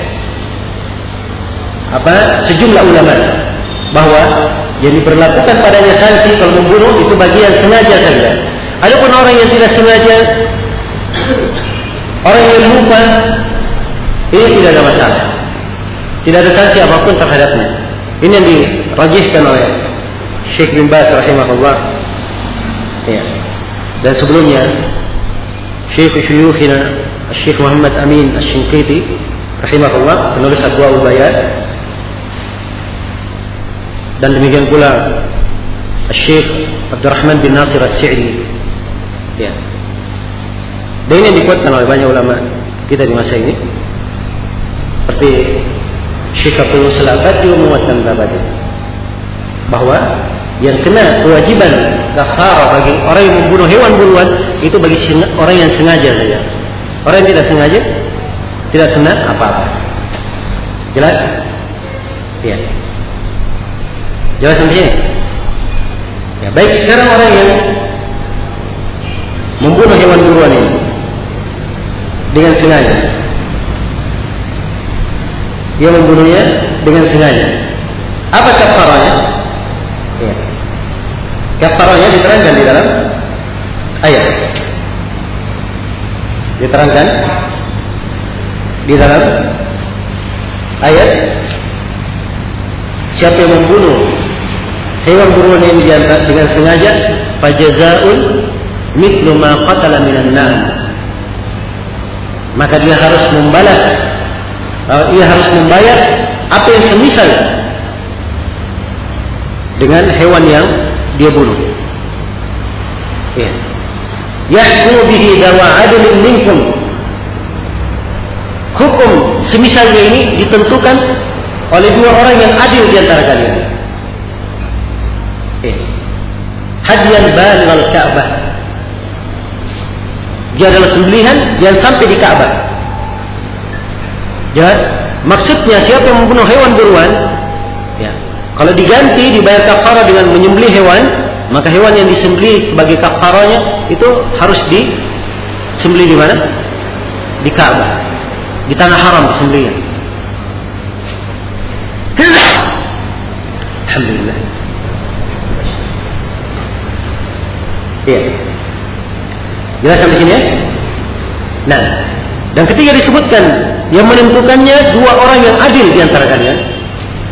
sejumlah ulama bahwa yang diberlakukan padanya sanksi kalau membunuh itu bagian sengaja saja. Adapun orang yang tidak sengaja, orang yang lupa, ini tidak ada masalah. Tidak ada sanksi apapun terhadapnya. Ini yang dirajihkan oleh Syekh bin Baz rahimahullah. Ya. Dan sebelumnya Syekh Syuyukhina Syekh Muhammad Amin Asy-Shinqiti rahimahullah, penulis Adwaul Bayan. Dan demikian pula Syekh Abdurrahman bin Nasir As-Sa'di. Ya. Dan ini yang dikuatkan oleh banyak ulama kita di masa ini. Seperti Syekh Abdul Salabat juga menguatkan pendapat ini, bahwa yang kena kewajiban kafarah bagi orang yang membunuh hewan buruan itu bagi orang yang sengaja saja. Orang yang tidak sengaja tidak kena apa-apa. Jelas? Iya. Jelas sampai sini? Ya, baik, sekarang orang yang membunuh hewan buruan ini dengan sengaja, dia membunuhnya dengan sengaja. Apa kafarahnya? Ya. Kafarahnya diterangkan di dalam ayat. Diterangkan di dalam ayat. Siapa yang membunuh hewan buruan yang dijantan dengan sengaja, fajazaa'un mithlu ma qatala minan na'am. Maka dia harus membalas, ia harus membayar apa yang semisal dengan hewan yang dia bunuh. Ya. Yahkumu bihi dawa adlin minkum. Hukum semisalnya ini ditentukan oleh 2 orang yang adil di antara kalian. Hadiyan balighal Ka'bah. Dia adalah sembelihan yang sampai di Ka'bah. Jelas? Maksudnya siapa yang membunuh hewan buruan, ya, kalau diganti dibayar kafarah dengan menyembelih hewan, maka hewan yang disembelih sebagai kafarahnya itu harus disembelih di mana? Di Ka'bah, di tanah haram disembelihnya. Alhamdulillah. Iya. Jelas sampai sini ya? Nah, dan ketika disebutkan yang menentukannya 2 orang yang adil di antara kalian,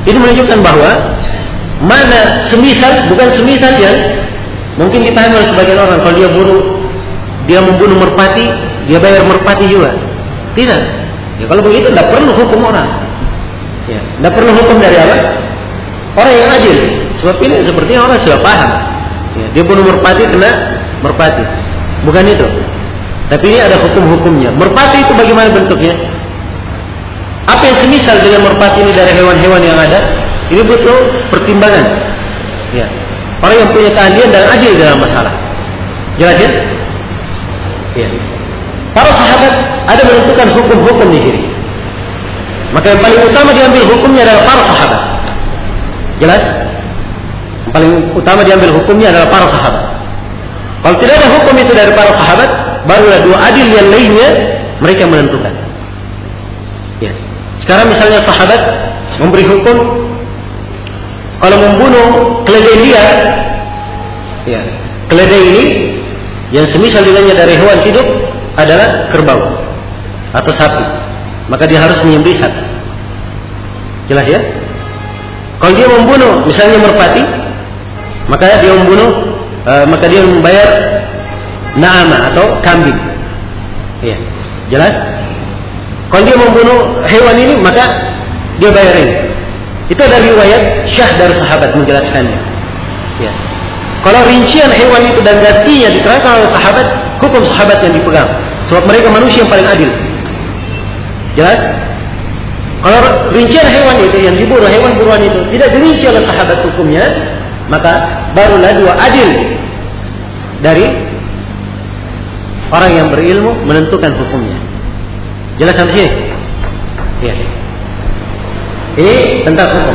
Ini menunjukkan bahwa mana semisal, bukan semisal yang mungkin dipahami oleh sebagian orang. Kalau dia membunuh merpati, dia bayar merpati juga. Tidak. Ya, kalau begitu tidak perlu hukum orang. Ya, tidak perlu hukum dari apa? Orang yang adil. Sebab ini sepertinya orang sudah paham. Ya, dia bunuh merpati, kena merpati. Bukan itu. Tapi ini ada hukum-hukumnya. Merpati itu bagaimana bentuknya? Apa yang semisal dengan merpati ini dari hewan-hewan yang ada? Ini butuh pertimbangan. Ya. Orang yang punya keahlian dan adil dalam masalah. Jelas ya? Ya. Para sahabat ada menentukan hukum-hukum di sini. Maka yang paling utama diambil hukumnya adalah para sahabat. Jelas? Yang paling utama diambil hukumnya adalah para sahabat. Kalau tidak ada hukum itu dari para sahabat, barulah dua adil yang lainnya mereka menentukan. Ya. Sekarang misalnya sahabat memberi hukum kalau membunuh keledai liar, ya, keledai ini yang semisal dengannya dari hewan hidup adalah kerbau atau sapi, maka dia harus menyembelih satu. Jelas ya? Kalau dia membunuh misalnya merpati, maka dia membayar na'ama atau kambing. Ya, jelas? Kalau dia membunuh hewan ini, maka dia bayar ini. Itu ada riwayat syah dari sahabat menjelaskannya. Ya. Kalau rincian hewan itu dan gantinya diterangkan oleh sahabat, hukum sahabat yang dipegang. Sebab mereka manusia yang paling adil. Jelas? Kalau rincian hewan itu yang dibunuh, hewan buruan itu tidak dirinci oleh sahabat hukumnya, maka barulah dua adil dari orang yang berilmu menentukan hukumnya. Jelas sampai sini? Ya. Ini tentang hukum.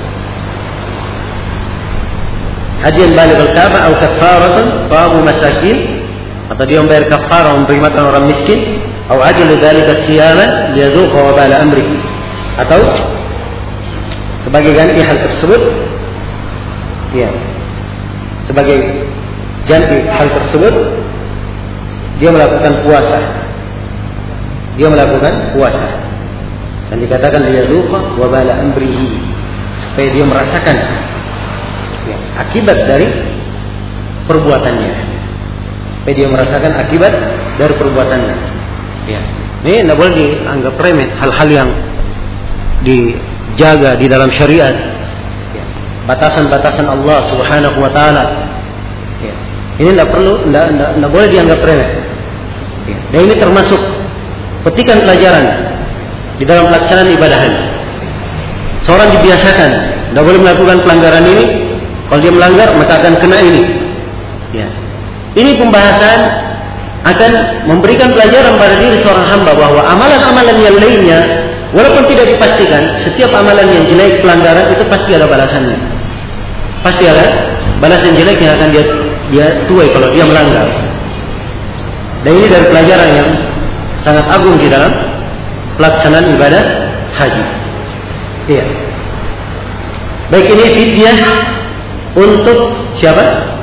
Hadiyan balighul Ka'bah atau kafaratun ta'amu masakin, atau dia membayar kafarah memberi makan orang miskin, atau ajlu dzalika siyaman liyadhuqa wabala amrihi, atau sebagai ganti hal tersebut, ya, sebagai ganti hal tersebut dia melakukan puasa. Dia melakukan puasa. Dan dikatakan liyadhuqa wabala amrihi, supaya dia merasakan, ya, akibat dari perbuatannya. Supaya dia merasakan akibat dari perbuatannya. Ya. Ini tidak boleh dianggap remeh hal-hal yang dijaga di dalam syariat. Ya. Batasan-batasan Allah Subhanahu wa taala. Ya. Ini tidak boleh dianggap remeh. Ya. Dan ini termasuk petikan pelajaran di dalam pelaksanaan ibadah haji. Seorang dibiasakan tidak boleh melakukan pelanggaran ini. Kalau dia melanggar maka akan kena ini. Ya. Ini pembahasan akan memberikan pelajaran pada diri seorang hamba bahwa amalan-amalan yang lainnya, walaupun tidak dipastikan, setiap amalan yang jelek, pelanggaran itu pasti ada balasannya. Pasti ada balasan jelek yang akan dia tuai kalau dia melanggar. Dan ini dari pelajaran yang sangat agung di dalam pelaksanaan ibadah haji. Iya. Baik, ini fidyah untuk siapa?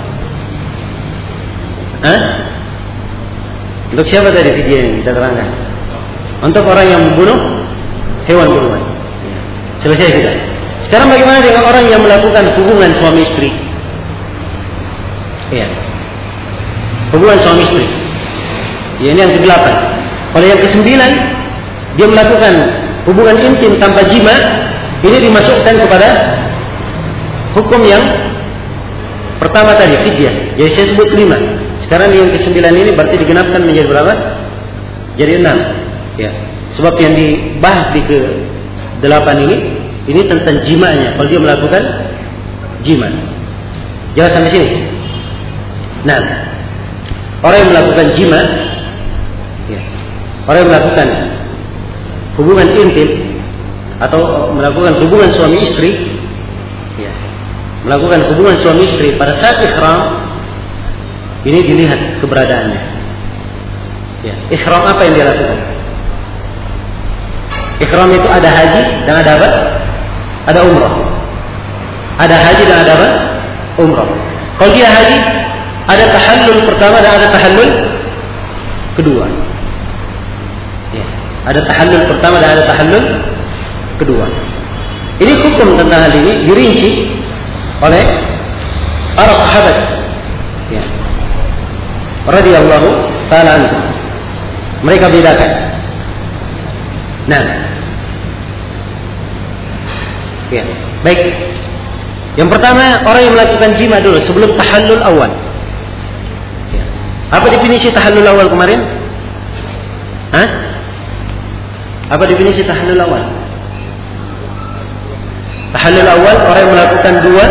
Untuk siapa tadi fidyah ini kita terangkan? Untuk orang yang membunuh hewan buruan. Selesai sudah. Sekarang bagaimana dengan orang yang melakukan hubungan suami istri? Iya. Hubungan suami istri. Ya, ini yang ke-8. Kalau yang ke-9, dia melakukan hubungan intim tanpa jima, ini dimasukkan kepada hukum yang pertama tadi, fidyah. Jadi saya sebut 5. Sekarang yang ke-9 ini berarti digenapkan menjadi berapa? Jadi 6. Ya. Sebab yang dibahas di ke-8 ini tentang jimanya. Kalau dia melakukan jima. Jelas sampai sini? Nah, orang yang melakukan jima, ya, orang yang melakukan hubungan intim atau melakukan hubungan suami istri, ya, melakukan hubungan suami istri pada saat ihram, ini dilihat keberadaannya. Ya, ihram apa yang dia lakukan? Ihram itu ada haji dan ada apa? Ada umrah. Ada haji dan ada apa? Umrah. Kalau dia haji, ada tahallul pertama dan ada tahallul kedua. Ya, ada tahallul pertama dan ada tahallul kedua. Ini hukum tentang hal ini dirinci oleh para sahabat. Ya. Radhiyallahu ta'ala anhum. Mereka bedakan. Nah. Ya, baik. Yang pertama, orang yang melakukan jima dulu sebelum tahallul awal. Ya. Apa definisi tahallul awal kemarin? Hah? Apa definisi tahallul awal? Tahallul awal orang yang melakukan dua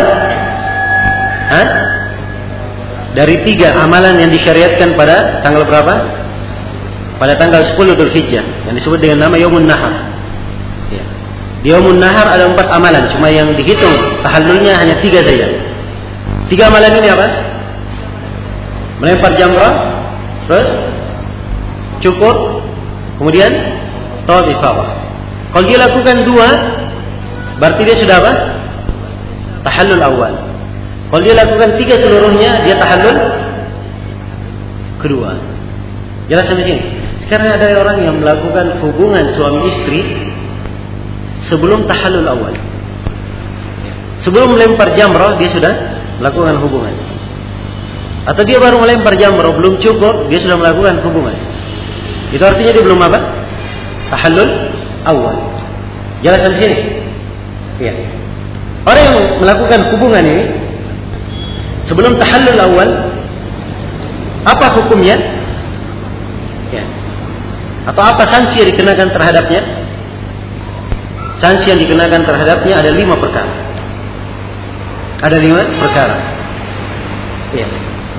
dari 3 amalan yang disyariatkan pada tanggal berapa? Pada tanggal 10 Dzulhijjah yang disebut dengan nama Yaumun Nahar. Ya. Di Yaumun Nahar ada 4 amalan, cuma yang dihitung tahallulnya hanya 3 saja. 3 amalan ini apa? Melempar jamrah, terus cukur, kemudian tawaf ifadah. Kalau dia lakukan 2, berarti dia sudah apa? Tahallul awal. Kalau dia lakukan 3 seluruhnya, dia tahallul kedua. Jelas sampai sini? Sekarang ada orang yang melakukan hubungan suami istri sebelum tahallul awal. Sebelum melempar jamrah, dia sudah melakukan hubungan. Atau dia baru melempar jamrah, belum cukur, dia sudah melakukan hubungan. Itu artinya dia belum apa? Tahallul awal. Jelas sampai sini? Ya. Orang yang melakukan hubungan ini sebelum tahallul awal, apa hukumnya? Ya. Atau apa sanksi yang dikenakan terhadapnya? Sanksi yang dikenakan terhadapnya ada 5 perkara. Ada 5 perkara. Ya.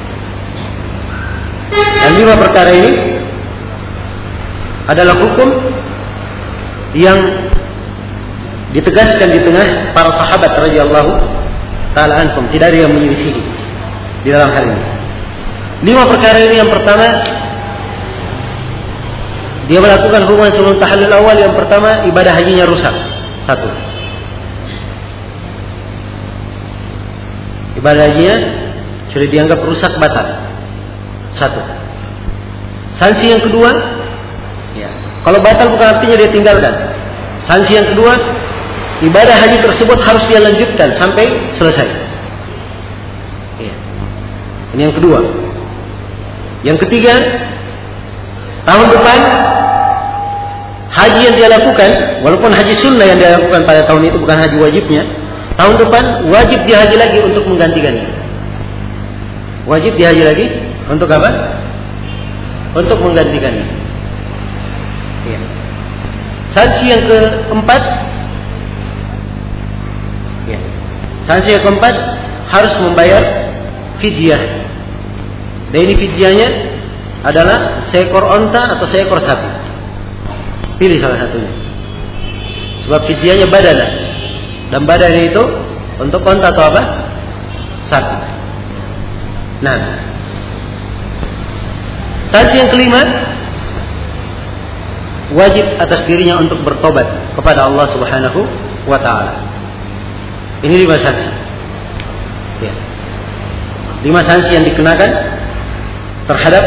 Dan 5 perkara ini adalah hukum yang ditegaskan di tengah para sahabat radhiyallahu ta'ala anhum. Tidak ada yang menyelisihi di dalam hal ini. 5 perkara ini, yang pertama, dia melakukan hubungan sebelum tahallul awal. Yang pertama, ibadah hajinya rusak. 1. Ibadah hajinya sudah dianggap rusak, batal. 1. Sanksi yang kedua, ya, kalau batal bukan artinya dia tinggalkan. Sanksi yang kedua, ibadah haji tersebut harus dia lanjutkan sampai selesai. Ya. Ini yang kedua. Yang ketiga, tahun depan haji yang dia lakukan, walaupun haji sunnah yang dia lakukan pada tahun itu bukan haji wajibnya, tahun depan wajib dia haji lagi untuk menggantikannya. Wajib dia haji lagi untuk apa? Untuk menggantikannya. Ya. Sanksi yang keempat, ya. Sanksi yang keempat harus membayar fidyah. Dan ini fidyahnya adalah seekor onta atau seekor sapi. Pilih salah satunya. Sebab fidyahnya badanah. Dan badannya itu untuk onta atau apa? Sapi. Nah, sanksi yang kelima, wajib atas dirinya untuk bertobat kepada Allah Subhanahu wa ta'ala. Ini 5 sanksi. Ya. 5 sanksi yang dikenakan terhadap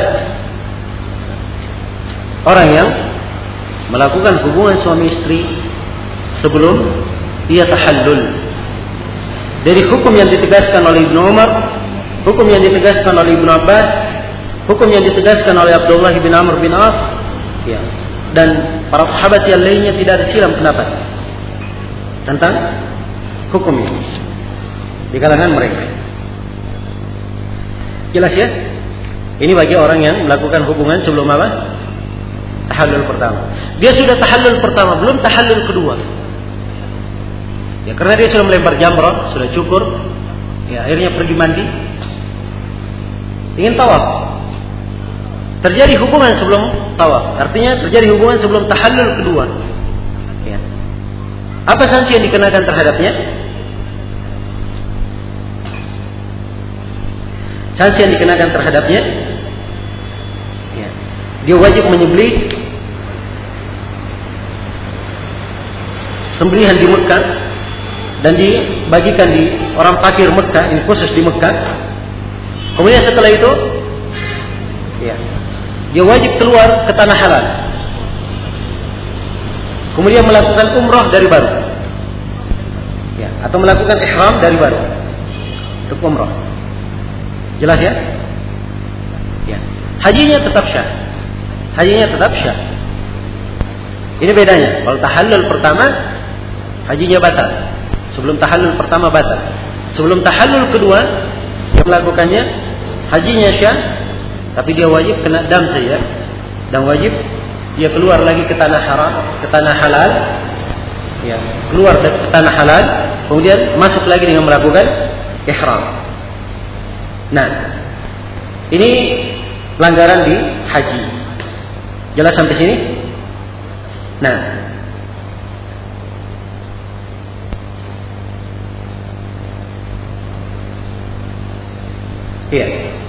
orang yang melakukan hubungan suami istri sebelum ia tahallul. Dari hukum yang ditegaskan oleh Ibnu Umar, hukum yang ditegaskan oleh Ibnu Abbas, hukum yang ditegaskan oleh Abdullah bin Amr bin As, ya, dan para sahabat yang lainnya, tidak ada silam pendapat tentang hukum ini di kalangan mereka. Jelas ya? Ini bagi orang yang melakukan hubungan sebelum apa? Tahallul pertama. Dia sudah tahallul pertama, belum tahallul kedua. Ya, karena dia sudah melempar jamrah, sudah cukur, ya, akhirnya pergi mandi, ingin tawaf. Terjadi hubungan sebelum tawaf, artinya terjadi hubungan sebelum tahallul kedua. Ya. Apa sanksi yang dikenakan terhadapnya? Sanksi yang dikenakan terhadapnya, ya, dia wajib menyembelih sembelihan di Mekah dan dibagikan di orang fakir Mekah, ini khusus di Mekah. Kemudian setelah itu, ya, dia wajib keluar ke tanah halal. Kemudian melakukan umrah dari baru. Ya, atau melakukan ihram dari baru untuk umrah. Jelas ya? Ya. Hajinya tetap syah. Hajinya tetap syah. Ini bedanya. Kalau tahallul pertama, hajinya batal. Sebelum tahallul pertama batal. Sebelum tahallul kedua, dia melakukannya, hajinya syah, tapi dia wajib kena dam saja. Dan wajib dia keluar lagi ke tanah haram, ke tanah halal. Ya, keluar ke tanah halal, kemudian masuk lagi dengan melakukan ihram. Nah, ini pelanggaran di haji. Jelas sampai sini? Nah, iya.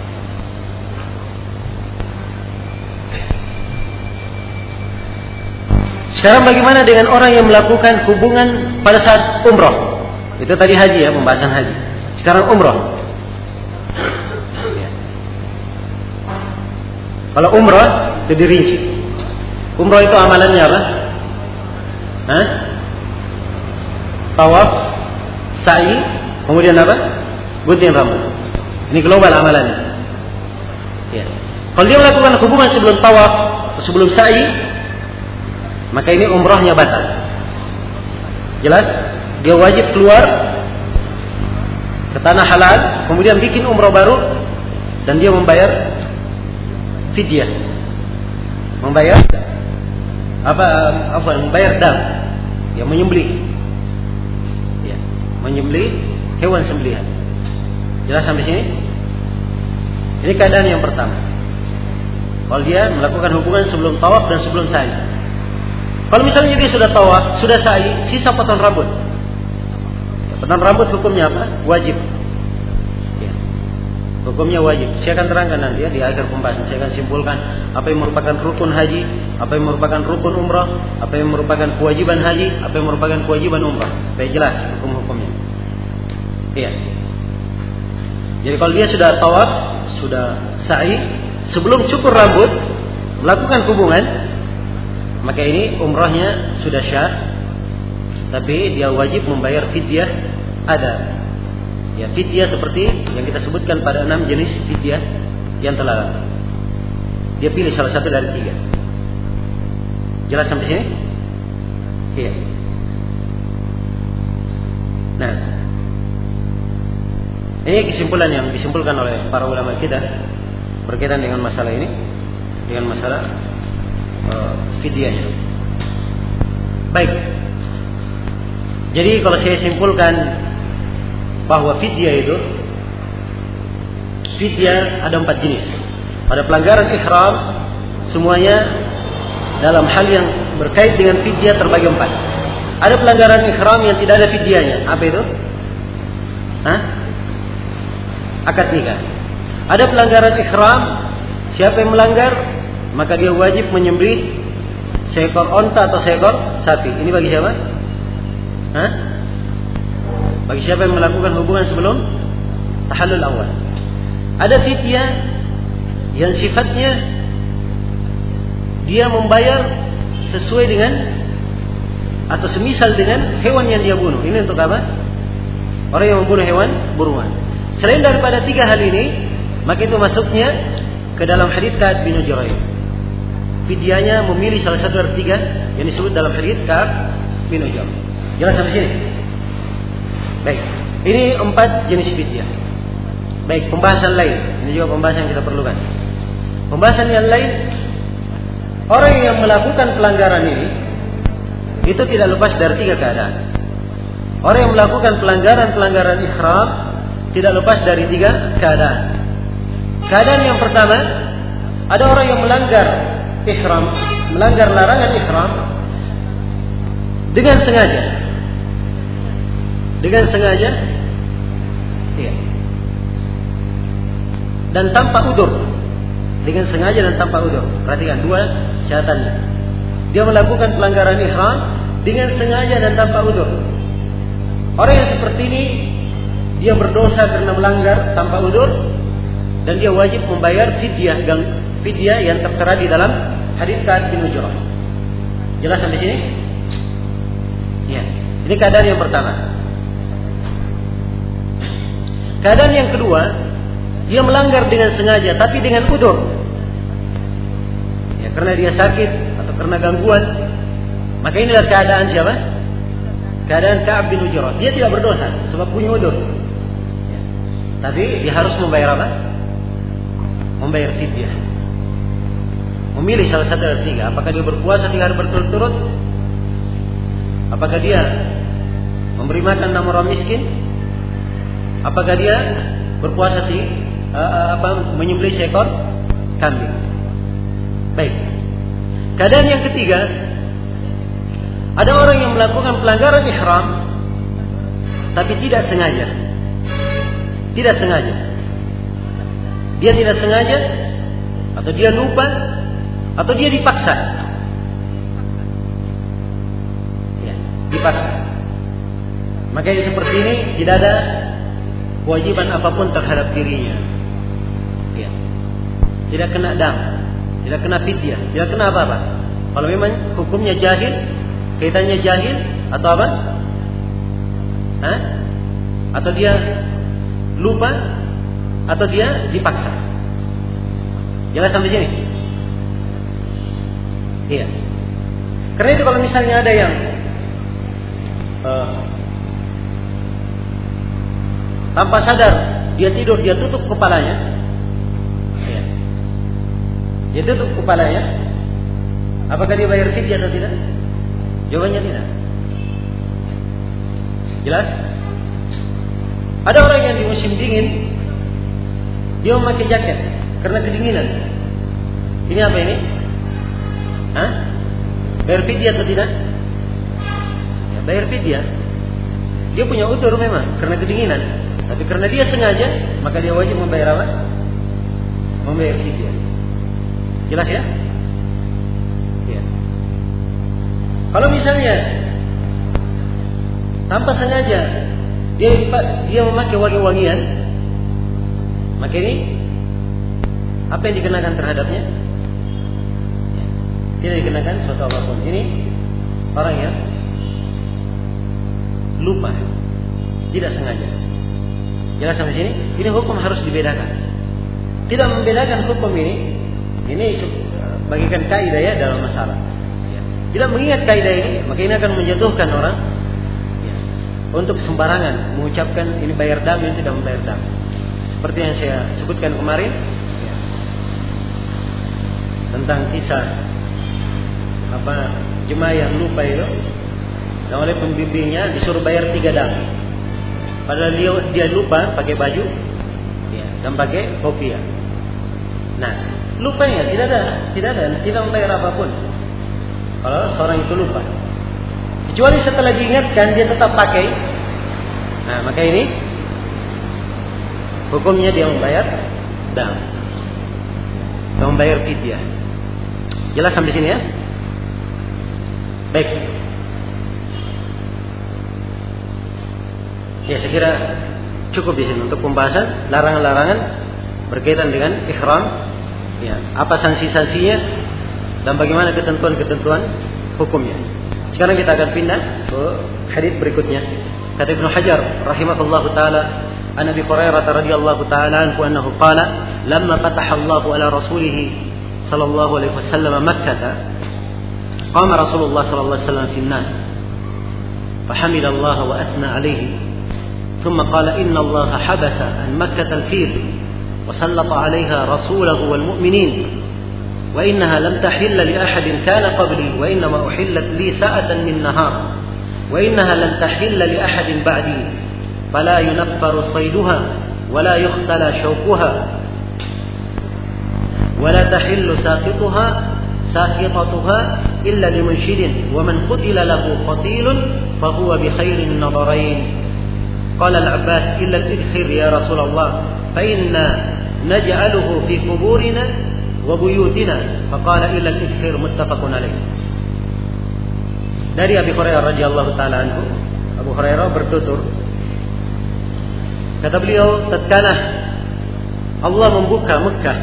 Sekarang bagaimana dengan orang yang melakukan hubungan pada saat umroh? Itu tadi haji ya, pembahasan haji. Sekarang umroh. Ya. Kalau umroh itu dirinci. Umroh itu amalannya apa? Hah? Tawaf, sa'i, kemudian apa? Gunting rambut. Ini global amalannya. Ya. Kalau dia melakukan hubungan sebelum tawaf atau sebelum sa'i, maka ini umrahnya batal. Jelas? Dia wajib keluar ke tanah halal, kemudian bikin umrah baru, dan dia membayar fidyah. Membayar membayar dam. Ya, menyembelih. Ya, menyembelih hewan sembelihan. Jelas sampai sini? Ini keadaan yang pertama. Kalau dia melakukan hubungan sebelum tawaf dan sebelum sa'i. Kalau misalnya dia sudah tawaf, sudah sa'i, sisa potong rambut. Potong rambut hukumnya apa? Wajib. Ya. Hukumnya wajib. Saya akan terangkan nanti ya di akhir pembahasan. Saya akan simpulkan apa yang merupakan rukun haji, apa yang merupakan rukun umrah, apa yang merupakan kewajiban haji, apa yang merupakan kewajiban umrah. Supaya jelas hukum-hukumnya. Iya. Jadi kalau dia sudah tawaf, sudah sa'i, sebelum cukur rambut, melakukan hubungan, maka ini umrahnya sudah syah, tapi dia wajib membayar fidyah ada. Ya, fidyah seperti yang kita sebutkan pada 6 jenis fidyah yang telah lalu. Dia pilih salah satu dari 3. Jelas sampai sini? Iya. Nah, ini kesimpulan yang disimpulkan oleh para ulama kita berkaitan dengan masalah ini, dengan masalah fidyahnya. Baik. Jadi kalau saya simpulkan bahwa fidyah itu, fidyah ada 4 jenis. Pada pelanggaran ihram semuanya dalam hal yang berkait dengan fidyah terbagi 4. Ada pelanggaran ihram yang tidak ada fidyahnya. Apa itu? Akad nikah. Ada pelanggaran ihram, siapa yang melanggar maka dia wajib menyembelih seekor onta atau seekor sapi. Ini bagi siapa? Bagi siapa yang melakukan hubungan sebelum tahallul awal. Ada fidyah yang sifatnya dia membayar sesuai dengan atau semisal dengan hewan yang dia bunuh. Ini untuk apa? Orang yang membunuh hewan buruan. Selain daripada 3 hal ini, maka itu masuknya ke dalam hadits Ka'ab bin Ujrayh. Fidyahnya memilih salah satu dari 3 yang disebut dalam hadits Ka'ab bin Ujrayh. Jelas sampai sini? Baik. Ini 4 jenis fidyah. Baik, pembahasan lain. Ini juga pembahasan yang kita perlukan. Pembahasan yang lain, orang yang melakukan pelanggaran ini itu tidak lepas dari 3 keadaan. Orang yang melakukan pelanggaran ihram tidak lepas dari 3 keadaan. Keadaan yang pertama, ada orang yang melanggar ihram, melanggar larangan ihram dengan sengaja. Dengan sengaja, iya. Dan tanpa udzur. Dengan sengaja dan tanpa udzur. Perhatikan 2 catatannya. Dia melakukan pelanggaran ihram dengan sengaja dan tanpa udzur. Orang yang seperti ini dia berdosa karena melanggar tanpa udzur dan dia wajib membayar fidyah yang tertera di dalam hadits Ka'ab bin Ujrayh. Jelas sampai sini? Ya. Ini keadaan yang pertama. Keadaan yang kedua, dia melanggar dengan sengaja tapi dengan udzur. Ya, karena dia sakit atau karena gangguan. Maka inilah keadaan siapa? Keadaan Ka'ab bin Ujrah. Dia tidak berdosa sebab punya udzur. Ya. Tapi dia harus membayar apa? Membayar fidyah. Memilih salah satu dari tiga. Apakah dia berpuasa 3 hari berturut-turut? Apakah dia memberi makan 6 orang miskin? Apakah dia berpuasa menyembelih seekor kambing? Baik. Keadaan yang ketiga, ada orang yang melakukan pelanggaran ihram tapi tidak sengaja. Tidak sengaja. Dia tidak sengaja atau dia lupa atau dia dipaksa. Ya, dipaksa. Maka yang seperti ini tidak ada kewajiban apapun terhadap dirinya. Ya. Tidak kena dam, tidak kena fidyah, tidak kena apa-apa. Kalau memang hukumnya jahil, kaitannya jahil atau apa? Atau dia lupa atau dia dipaksa. Jelas sampai sini? Iya. Karena itu kalau misalnya ada yang tanpa sadar dia tidur, dia tutup kepalanya, ya. Dia tutup kepalanya, apakah dia bayar fidyah atau tidak? Jawabannya tidak. Jelas? Ada orang yang di musim dingin dia memakai jaket karena kedinginan. Ini apa ini? Bayar fidyah atau tidak? Ya, bayar fidyah. Dia punya udzur memang karena kedinginan, tapi karena dia sengaja, maka dia wajib membayar apa? Membayar fidyah. Jelas ya? Ya. Kalau misalnya tanpa sengaja dia memakai wangi-wangian, maka ini apa yang dikenakan terhadapnya? Ya. Tidak dikenakan suatu apapun. Ini orang yang lupa, tidak sengaja. Jelas sampai sini? Ini hukum harus dibedakan. Tidak membedakan hukum ini bagikan kaidah ya dalam masalah. Ya. Tidak mengingat kaidah ini, maka ini akan menjatuhkan orang ya, untuk sembarangan mengucapkan ini bayar dam, ini tidak membayar dam. Seperti yang saya sebutkan kemarin ya, tentang kisah jemaah yang lupa itu, dan oleh pembimbingnya disuruh bayar 3 dam. Padahal dia lupa pakai baju ya, dan pakai kopiah. Nah, lupanya tidak membayar apapun. Kalau seorang itu lupa, kecuali setelah diingatkan dia tetap pakai. Nah, maka ini hukumnya dia membayar dam, dia membayar fidyah. Jelas sampai sini ya? Baik. Ya, saya kira cukup di sini untuk pembahasan larangan-larangan berkaitan dengan ihram. Ya, apa sanksi-sanksinya dan bagaimana ketentuan-ketentuan hukumnya. Sekarang kita akan pindah ke hadis berikutnya. Kata Ibnu Hajar rahimahullahu taala, an Abi Hurairah radhiyallahu taala anhu annahu qala, lamma fataha Allahu ala rasulih sallallahu alaihi wasallam Makkah, qama Rasulullah sallallahu alaihi wasallam fi an-nas, فحمد الله وأثنى عليه ثم قال إن الله حبس عن مكة الفيل وسلط عليها رسوله والمؤمنين وإنها لم تحل لأحد كان قبلي وإنما أحلت لي ساعة من نهار وإنها لن تحل لأحد بعدي فلا ينفر صيدها ولا يختلى شوكها ولا تحل ساقطتها إلا لمنشد ومن قتل له قتيل فهو بخير النظرين. قال العباس إلا الإدخر يا رسول الله فإنا نجعله في قبورنا وبيوتنا فقال إلا الإدخر متفق عليه. Dari Abi Hurairah radhiyallahu taala anhu, Abu Hurairah bertutur, kata beliau, tatkala Allah membuka Mekah,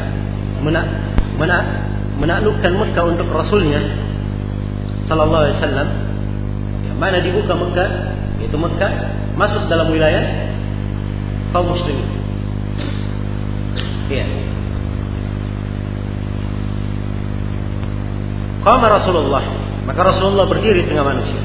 menaklukkan Mekah untuk Rasulnya sallallahu alaihi wasallam, ya, mana dibuka Mekah, yaitu Mekah masuk dalam wilayah kaum muslimin. Iya. Qama Rasulullah, maka Rasulullah berdiri di tengah manusia.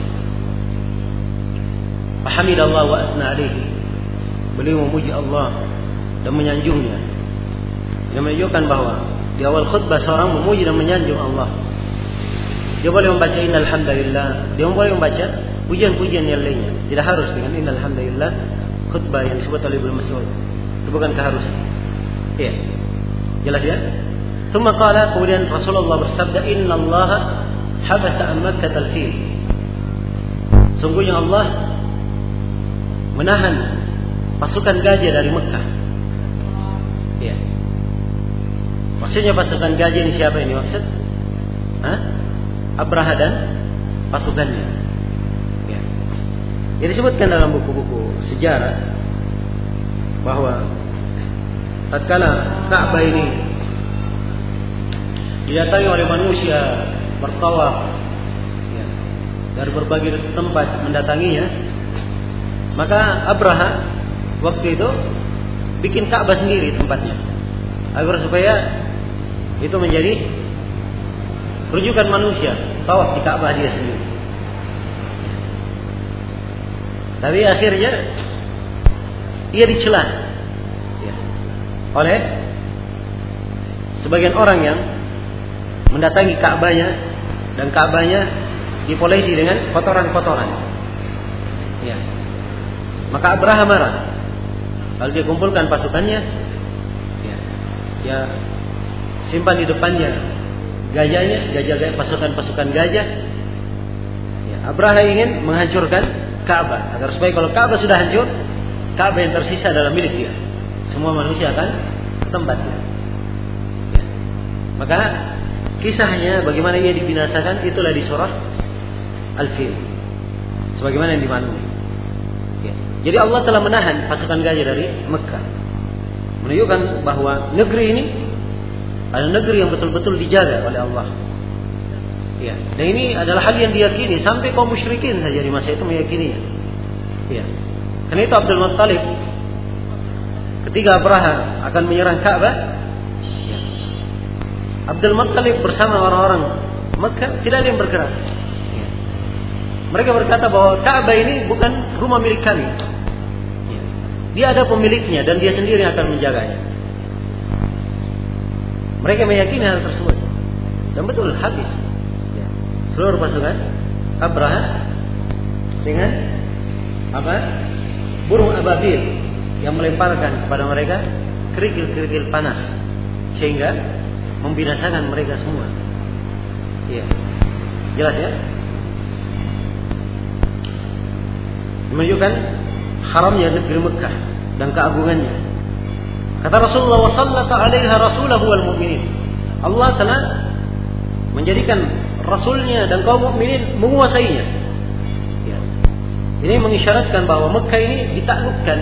Hamidallah wa athna alaihi. Beliau memuji Allah dan menyanjungnya. Yang menunjukkan bahwa di awal khutbah seorang memuji dan menyanjung Allah. Dia boleh membaca innal hamdalillah, dia boleh membaca pujian-pujian yang lainnya. Tidak harus dengan innal hamdalillah khutbah yang disebut oleh Ibnu Mas'ud. Itu bukan keharusan. Iya. Jelas ya? Tsumma qala, kemudian Rasulullah bersabda, innallaha habasa an Makkah al-fil. Sungguhnya Allah menahan pasukan gajah dari Mekah. Iya. Maksudnya pasukan gajah ini siapa ini maksud? Abraha dan pasukannya. Ya. Jadi disebutkan dalam buku-buku sejarah bahwa tatkala Ka'bah ini didatangi oleh manusia bertawaf ya, dari berbagai tempat mendatanginya, maka Abraha waktu itu bikin Ka'bah sendiri tempatnya agar supaya itu menjadi rujukan manusia tawaf di Ka'bah dia sendiri. Tapi akhirnya ia dicela ya, oleh sebagian orang yang mendatangi Ka'bahnya dan Ka'bahnya dipolesi dengan kotoran-kotoran. Ya. Maka Abraha marah. Lalu dia kumpulkan pasukannya, ya simpan di depannya gajahnya, pasukan-pasukan gajah. Ya, Abraha ingin menghancurkan Ka'bah agar supaya kalau Ka'bah sudah hancur, Ka'bah yang tersisa adalah milik dia. Semua manusia akan ke tempatnya. Ya. Maka kisahnya bagaimana ia dibinasakan itulah di surah Al-Fil. Sebagaimana yang dimaklumi. Ya. Jadi Allah telah menahan pasukan gajah dari Mekah. Menunjukkan bahwa negeri ini adalah negeri yang betul-betul dijaga oleh Allah. Ya. Dan ini adalah hal yang diyakini sampai kaum musyrikin saja di masa itu meyakininya. Ya. Karena itu Abdul Muttalib ketika Abraha akan menyerang Ka'bah, ya, Abdul Muttalib bersama orang-orang Mekah tidak ada yang bergerak. Ya. Mereka berkata bahwa Ka'bah ini bukan rumah milik kami. Ya. Dia ada pemiliknya dan dia sendiri yang akan menjaganya. Mereka meyakini hal tersebut. Dan betul habis ya, seluruh pasukan Abraha dengan burung ababil yang melemparkan kepada mereka kerikil-kerikil panas sehingga membinasakan mereka semua. Iya. Jelas ya? Menunjukkan haramnya negeri Mekah dan keagungannya. Kata Rasulullah wasallata 'alaiha rasulahu wal mu'minin. Allah telah menjadikan rasulnya dan kaum mukminin menguasainya. Ya. Ini mengisyaratkan bahwa Mekah ini ditaklukkan.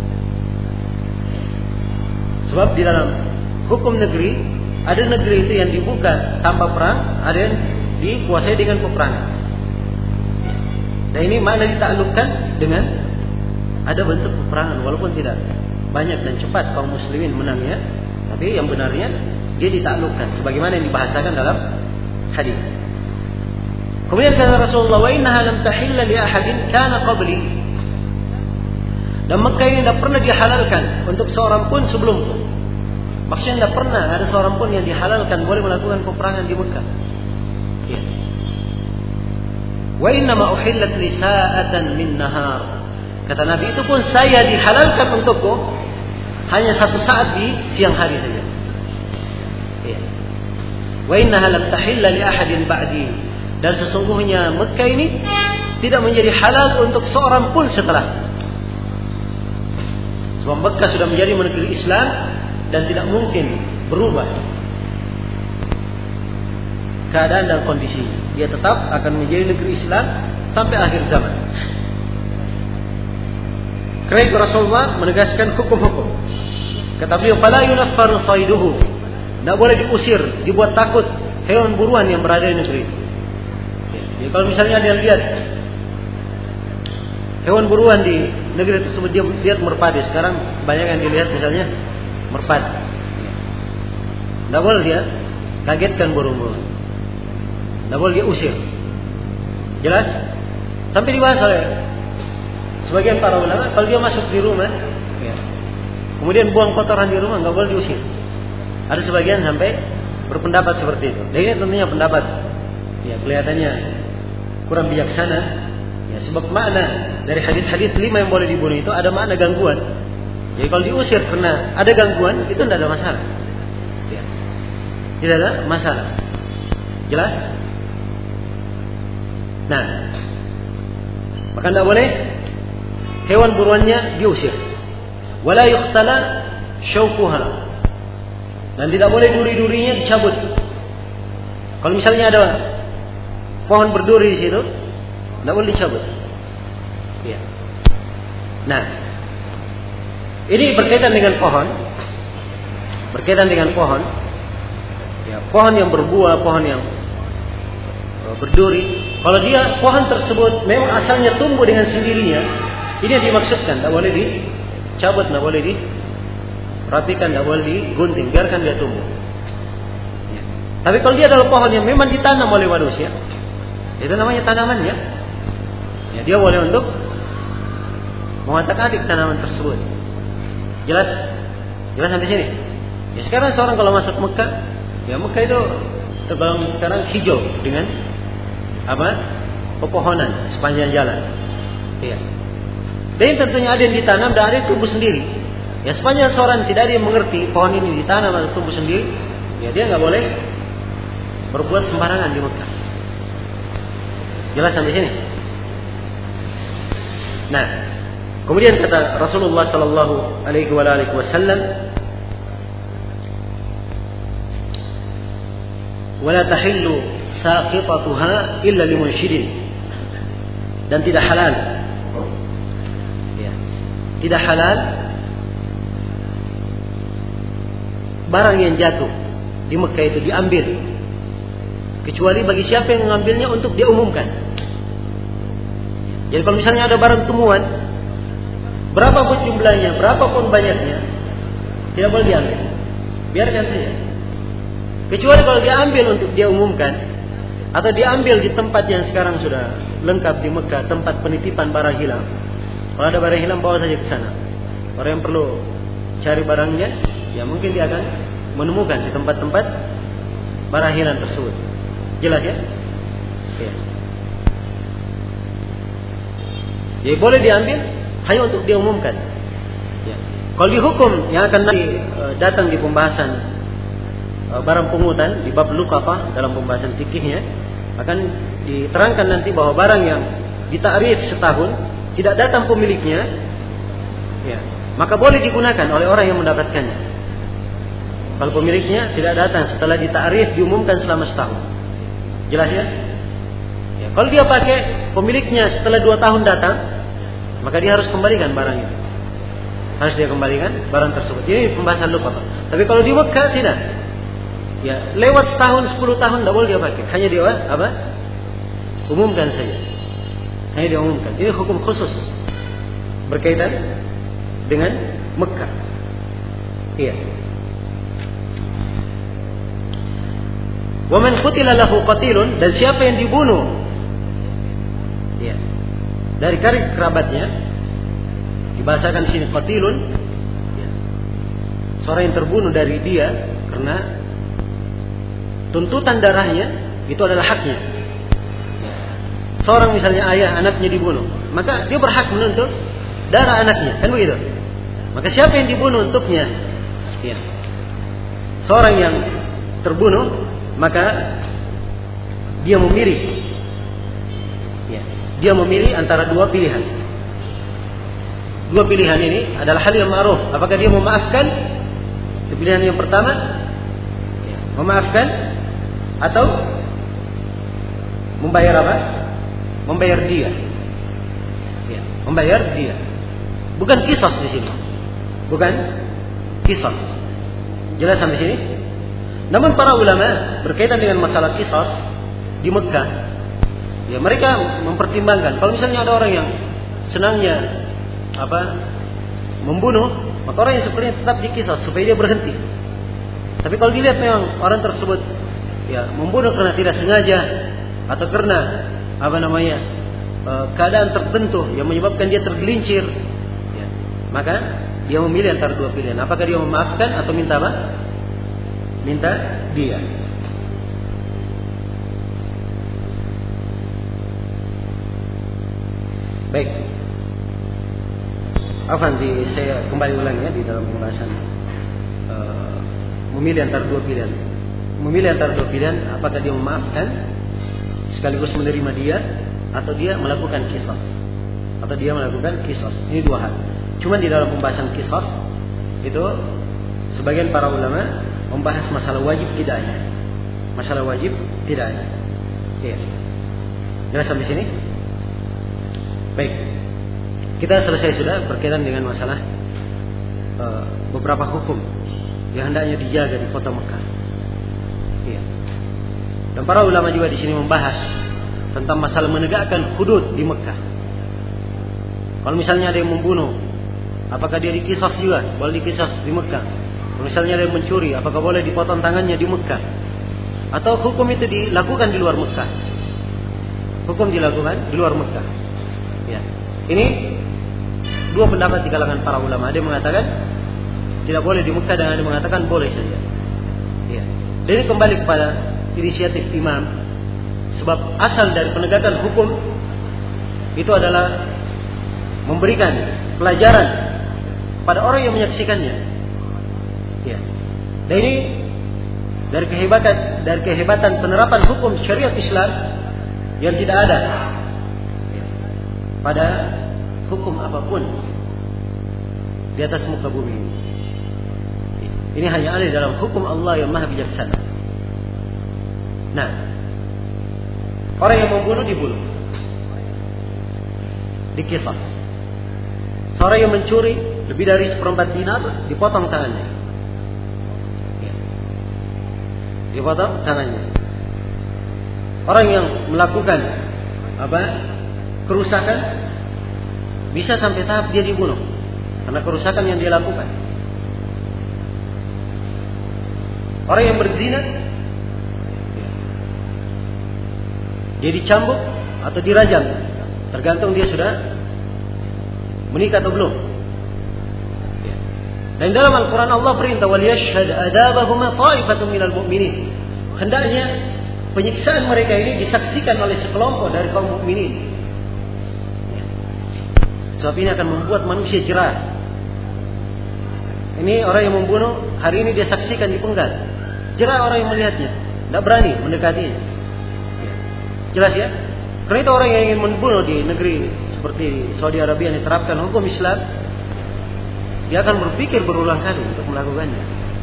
Sebab di dalam hukum negeri ada negeri itu yang dibuka tanpa perang, ada yang dikuasai dengan peperangan. Dan ini makna ditaklukkan dengan ada bentuk peperangan walaupun tidak banyak dan cepat kaum muslimin menangnya, tapi yang benarnya dia ditaklukkan sebagaimana yang dibahasakan dalam hadis. Kemudian kata Rasulullah, wa innaha lam tahilla li ahadin kana qabli. Dan Mekah ini tidak pernah dihalalkan untuk seorang pun sebelumku. Maksudnya tidak pernah ada seorang pun yang dihalalkan boleh melakukan peperangan di Mekah. Ya. Wa inna ma uhillat li sa'atan min nahar. Kata Nabi, itu pun saya dihalalkan untukku hanya satu saat di siang hari saja. Ya. Wa innaha lam tahilla li ahadin ba'di. Dan sesungguhnya Mekah ini tidak menjadi halal untuk seorang pun setelah. Sebab Mekah sudah menjadi negeri Islam dan tidak mungkin berubah keadaan dan kondisi. Dia tetap akan menjadi negeri Islam sampai akhir zaman. Karena itu Rasulullah menegaskan hukum-hukum. Kata beliau, fala yunaffaru sayduhu. Tidak boleh diusir, dibuat takut hewan buruan yang berada di negeri itu. Ya, kalau misalnya dia lihat hewan buruan di negeri tersebut dia lihat merpati. Sekarang banyak yang dilihat misalnya merpati. Tidak boleh dia kagetkan burung-burung. Tidak boleh dia usir. Jelas? Sampai dibahas oleh sebagian para ulama, kalau dia masuk di rumah, kemudian buang kotoran di rumah, nggak boleh diusir. Ada sebagian sampai berpendapat seperti itu. Dan ini tentunya pendapat, ya kelihatannya kurang bijaksana. Ya, sebab makna dari hadis-hadis 5 yang boleh dibunuh itu ada makna gangguan. Jadi kalau diusir karena ada gangguan, itu tidak ada masalah. Ya. Tidak ada masalah. Jelas? Nah, maka tidak boleh hewan buruannya diusir. Wala yuqtala syauquha. Dan tidak boleh duri-durinya dicabut. Kalau misalnya ada pohon berduri di situ, tidak boleh dicabut. Ya. Nah, ini berkaitan dengan pohon. Berkaitan dengan pohon. Ya, pohon yang berbuah, pohon yang berduri. Kalau dia pohon tersebut memang asalnya tumbuh dengan sendirinya, ini yang dimaksudkan. Tidak boleh dicabut, tidak boleh dirapikan, tidak boleh digunting, biarkan dia tumbuh. Ya. Tapi kalau dia adalah pohon yang memang ditanam oleh manusia, itu namanya tanamannya. Ya, dia boleh untuk mengotak-atik tanaman tersebut. Jelas? Jelas sampai sini? Ya, sekarang seorang kalau masuk Mekah, ya Mekah itu tergolong sekarang hijau dengan apa? Pepohonan sepanjang jalan. Ya. Dan tentunya ada yang ditanam dan ada yang tumbuh sendiri. Ya, sepanjang seorang tidak ada yang mengerti pohon ini ditanam atau tumbuh sendiri, ya dia nggak boleh berbuat sembarangan di Mekah. Jelas sampai sini? Nah, kemudian kata Rasulullah sallallahu alaihi wasallam, "Wala tahillu saqitatuha illa limunshidin." Dan tidak halal. Ya. Tidak halal barang yang jatuh di Mekah itu diambil kecuali bagi siapa yang mengambilnya untuk dia umumkan. Jadi kalau misalnya ada barang temuan, berapapun jumlahnya, berapapun banyaknya, tidak boleh diambil. Biarkan saja. Kecuali kalau diambil untuk dia umumkan, atau diambil di tempat yang sekarang sudah lengkap di Mekah, tempat penitipan barang hilang. Kalau ada barang hilang, bawa saja ke sana. Orang yang perlu cari barangnya, ya mungkin dia akan menemukan di tempat-tempat barang hilang tersebut. Jelas ya? Ya. Jadi boleh diambil hanya untuk dia umumkan. Ya. Kalau dihukum yang akan nanti datang di pembahasan barang pungutan di bab luqata dalam pembahasan fikihnya akan diterangkan nanti bahwa barang yang ditakrif setahun tidak datang pemiliknya, ya, maka boleh digunakan oleh orang yang mendapatkannya. Kalau pemiliknya tidak datang setelah ditakrif diumumkan selama setahun. Jelas ya? Ya, kalau dia pakai pemiliknya setelah 2 tahun datang, maka dia harus kembalikan barang itu. Harus dia kembalikan barang tersebut. Ini pembahasan luqata. Tapi kalau di Mekah tidak. Ya, lewat setahun, 10 tahun tidak boleh dia pakai. Hanya dia apa? Umumkan saja. Hanya dia umumkan. Ini hukum khusus berkaitan dengan Mekah. Iya. Wa man qutila lahu qatilun, dan siapa yang dibunuh, ya, dari karib kerabatnya, dibahasakan sini qatilun, ya, seorang yang terbunuh dari dia karena tuntutan darahnya itu adalah haknya. Seorang misalnya ayah anaknya dibunuh, maka dia berhak menuntut darah anaknya, kan begitu? Maka siapa yang dibunuh untuknya? Ya. Seorang yang terbunuh, maka dia memilih. Ya. Dia memilih antara 2 pilihan. 2 pilihan ini adalah hal yang ma'ruf. Apakah dia memaafkan? Pilihan yang pertama, ya, memaafkan atau membayar apa? Membayar dia. Ya, membayar dia. Bukan qisas di sini. Bukan qisas. Jelas sampai sini? Namun para ulama berkaitan dengan masalah qisas di Mekah, ya mereka mempertimbangkan kalau misalnya ada orang yang senangnya membunuh, maka orang yang seperti ini tetap dikisas supaya dia berhenti. Tapi kalau dilihat memang orang tersebut membunuh karena tidak sengaja atau karena keadaan tertentu yang menyebabkan dia tergelincir, maka dia memilih antara dua pilihan. Apakah dia memaafkan atau minta apa? Minta dia. Baik. Saya kembali ulang di dalam pembahasan memilih antara dua pilihan. Memilih antara dua pilihan, apakah dia memaafkan sekaligus menerima dia, atau dia melakukan qisas. Ini dua hal. Cuma di dalam pembahasan qisas itu sebagian para ulama membahas masalah wajib tidaknya. Iya. Jelas sampai sini? Baik. Kita selesai sudah berkaitan dengan masalah beberapa hukum yang hendaknya dijaga di kota Mekah. Iya. Dan para ulama juga di sini membahas tentang masalah menegakkan hudud di Mekah. Kalau misalnya ada yang membunuh, apakah dia dikisas juga? Boleh dikisas di Mekah. Kalau misalnya ada yang mencuri, apakah boleh dipotong tangannya di Mekah? Atau hukum itu dilakukan di luar Mekah? Hukum dilakukan di luar Mekah. Ya. Ini dua pendapat di kalangan para ulama. Ada yang mengatakan tidak boleh di Mekah, dan ada yang mengatakan boleh saja. Ya. Dan ini kembali kepada inisiatif imam. Sebab asal dari penegakan hukum itu adalah memberikan pelajaran pada orang yang menyaksikannya. Ya. Dan ini dari kehebatan penerapan hukum syariat Islam yang tidak ada pada hukum apapun di atas muka bumi ini. Ini hanya ada dalam hukum Allah yang maha bijaksana. Nah, orang yang membunuh dibunuh, dikisas. Seorang yang mencuri lebih dari 1/4 dinar dipotong tangannya. Dipotong tangannya. Orang yang melakukan kerusakan bisa sampai tahap dia dibunuh karena kerusakan yang dia lakukan. Orang yang berzina dia dicambuk atau dirajam, tergantung dia sudah menikah atau belum. Dan dalam Al-Quran Allah perintah waliyashhad adabahuma ta'ifatun minal mu'minin. Hendaknya penyiksaan mereka ini disaksikan oleh sekelompok dari kaum mukminin. Sebab ini akan membuat manusia jerah. Ini orang yang membunuh hari ini dia saksikan dipenggal. Jerah orang yang melihatnya, tidak berani mendekatinya. Jelas ya? Karena itu orang yang ingin membunuh di negeri seperti Saudi Arabia yang diterapkan hukum Islam, dia akan berpikir berulang kali untuk melakukannya.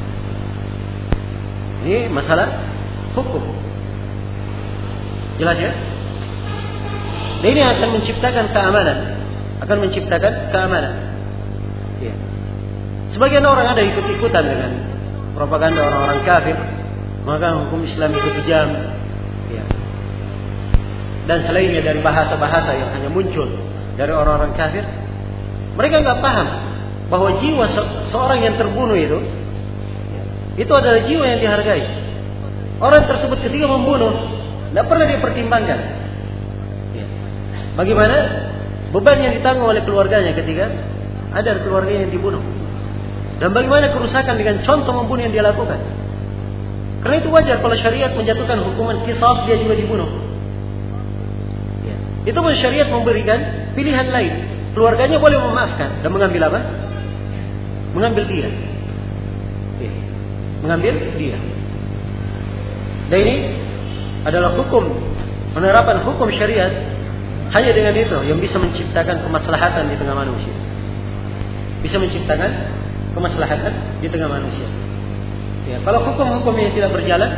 Ini masalah hukum. Jelas ya? Dan ini akan menciptakan keamanan. Ya. Sebagian orang ada ikut-ikutan dengan propaganda orang-orang kafir, maka hukum Islam itu kejam. Ya. Dan selainnya dari bahasa-bahasa yang hanya muncul dari orang-orang kafir, mereka nggak paham bahwa jiwa seorang yang terbunuh itu adalah jiwa yang dihargai. Orang tersebut ketika membunuh tidak pernah dipertimbangkan. Ya. Bagaimana beban yang ditanggung oleh keluarganya ketika ada keluarga yang dibunuh, dan bagaimana kerusakan dengan contoh membunuh yang dia lakukan. Karena itu wajar kalau syariat menjatuhkan hukuman qisas dia juga dibunuh. Ya. Itu pun syariat memberikan pilihan lain. Keluarganya boleh memaafkan dan mengambil apa? Mengambil dia. Ya. Mengambil dia. Dan ini adalah hukum, penerapan hukum syariat hanya dengan itu yang bisa menciptakan kemaslahatan di tengah manusia. Bisa menciptakan kemaslahatan di tengah manusia. Ya, kalau hukum-hukum yang tidak berjalan,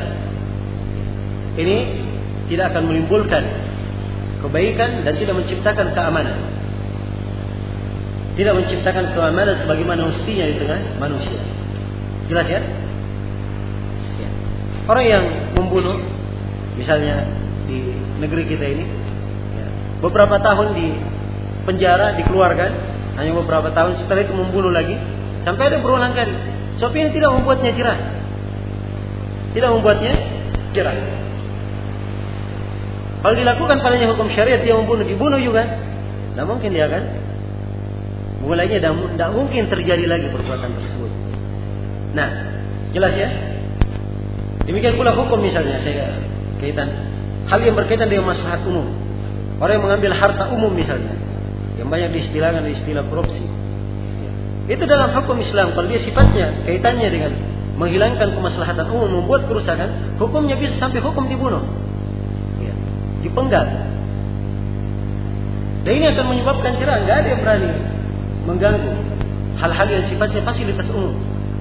ini tidak akan menimbulkan kebaikan dan tidak menciptakan keamanan. Tidak menciptakan keamanan sebagaimana mestinya di tengah manusia. Jelas ya? Ya. Orang yang membunuh, misalnya di negeri kita ini, ya, beberapa tahun di penjara, dikeluarkan, hanya beberapa tahun, setelah itu membunuh lagi, sampai ada berulang kali. Sebab ini tidak membuatnya jerah. Tidak membuatnya jerah. Kalau dilakukan padanya hukum syariat, dia membunuh, dibunuh juga, tidak mungkin dia akan mulainya, tidak mungkin terjadi lagi perbuatan tersebut. Nah, jelas ya. Demikian pula hukum misalnya, saya kaitan hal yang berkaitan dengan maslahat umum. Orang yang mengambil harta umum misalnya, yang banyak diistilahkan istilah korupsi. Itu dalam hukum Islam, kalau dia sifatnya kaitannya dengan menghilangkan kemaslahatan umum, membuat kerusakan, hukumnya bisa sampai hukum dibunuh, dipenggal. Dan ini akan menyebabkan jerah. Nggak ada yang berani mengganggu hal-hal yang sifatnya fasilitas umum.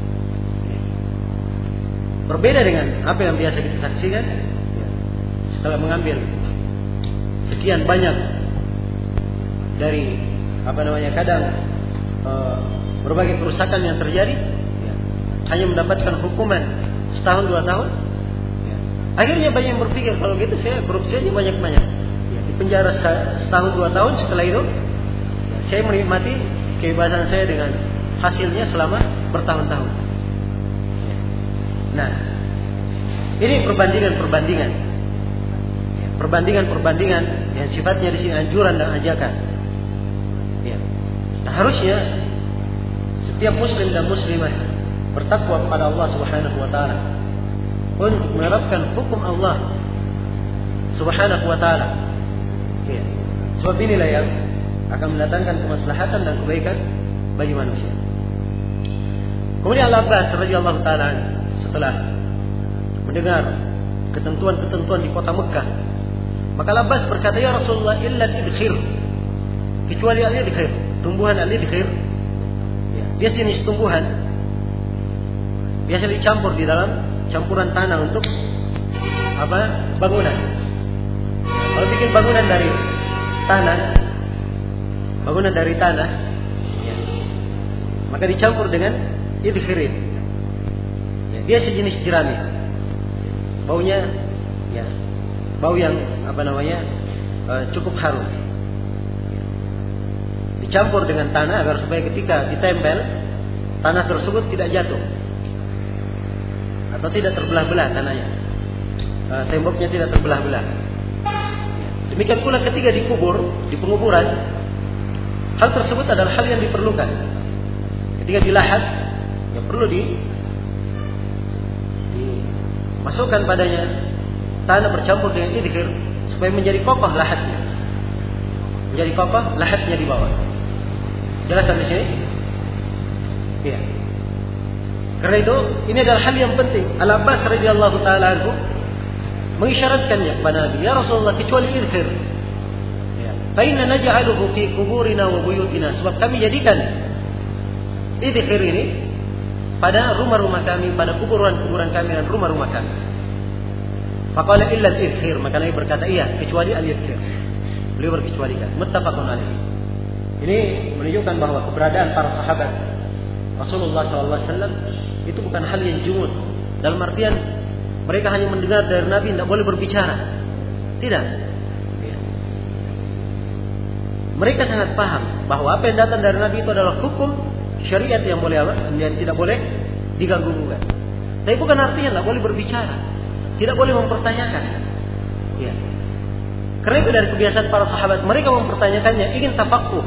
Berbeda dengan apa yang biasa kita saksikan. Setelah mengambil sekian banyak dari kadang berbagai kerusakan yang terjadi, hanya mendapatkan hukuman setahun 2 tahun. Akhirnya banyak yang berpikir, kalau gitu saya korupsi aja banyak-banyak, di penjara setahun 2 tahun, setelah itu saya menikmati kebebasan saya dengan hasilnya selama bertahun-tahun. Nah, ini perbandingan yang sifatnya di sini anjuran dan ajakan. Nah, harusnya setiap muslim dan muslimah bertakwa kepada Allah Subhanahu wa taala untuk menerapkan hukum Allah Subhanahu wa taala. Sebab inilah yang akan mendatangkan kemaslahatan dan kebaikan bagi manusia. Kemudian Al-Abbas radhiyallahu taala setelah mendengar ketentuan-ketentuan di kota Mekah, maka Al-Abbas berkata, "Ya Rasulullah, illa al-idkhir." Kecuali al-idkhir, tumbuhan al-idkhir. Dia jenis tumbuhan biasa dicampur di dalam campuran tanah untuk bangunan. Kalau bikin bangunan dari tanah, maka dicampur dengan idkhirin. Dia sejenis jerami. Baunya bau yang cukup harum. Dicampur dengan tanah agar supaya ketika ditempel, tanah tersebut tidak jatuh atau tidak terbelah-belah tanahnya, temboknya tidak terbelah-belah. Demikian pula ketika dikubur, di penguburan, hal tersebut adalah hal yang diperlukan. Ketika dilahat, yang perlu dimasukkan padanya tanah bercampur dengan idkhir supaya menjadi kokoh lahatnya. Menjadi kokoh lahatnya di bawah. Jelas sampai sini? Iya. Karena itu ini adalah hal yang penting. Al-Abbas radhiyallahu taala anhu mengisyaratkannya kepada Nabi, "Ya Rasulullah, kecuali idkhir. Fa inna naj'aluhu fi quburina wa buyutina." Sebab kami jadikan idkhir ini pada rumah-rumah kami, pada kuburan-kuburan kami dan rumah-rumah kami. Faqala illa al-idkhir, maka Nabi berkata, "Iya, kecuali al-idkhir." Beliau berkecualikan. Muttafaqun alaih. Ini menunjukkan bahwa keberadaan para sahabat Rasulullah SAW itu bukan hal yang jumud. Dalam artian mereka hanya mendengar dari Nabi, tidak boleh berbicara. Tidak. Mereka sangat paham bahwa apa yang datang dari Nabi itu adalah hukum syariat yang tidak boleh diganggu-gugat. Tapi bukan artinya tidak boleh berbicara, tidak boleh mempertanyakan. Karena itu dari kebiasaan para sahabat, mereka mempertanyakannya, ingin tafaqquh,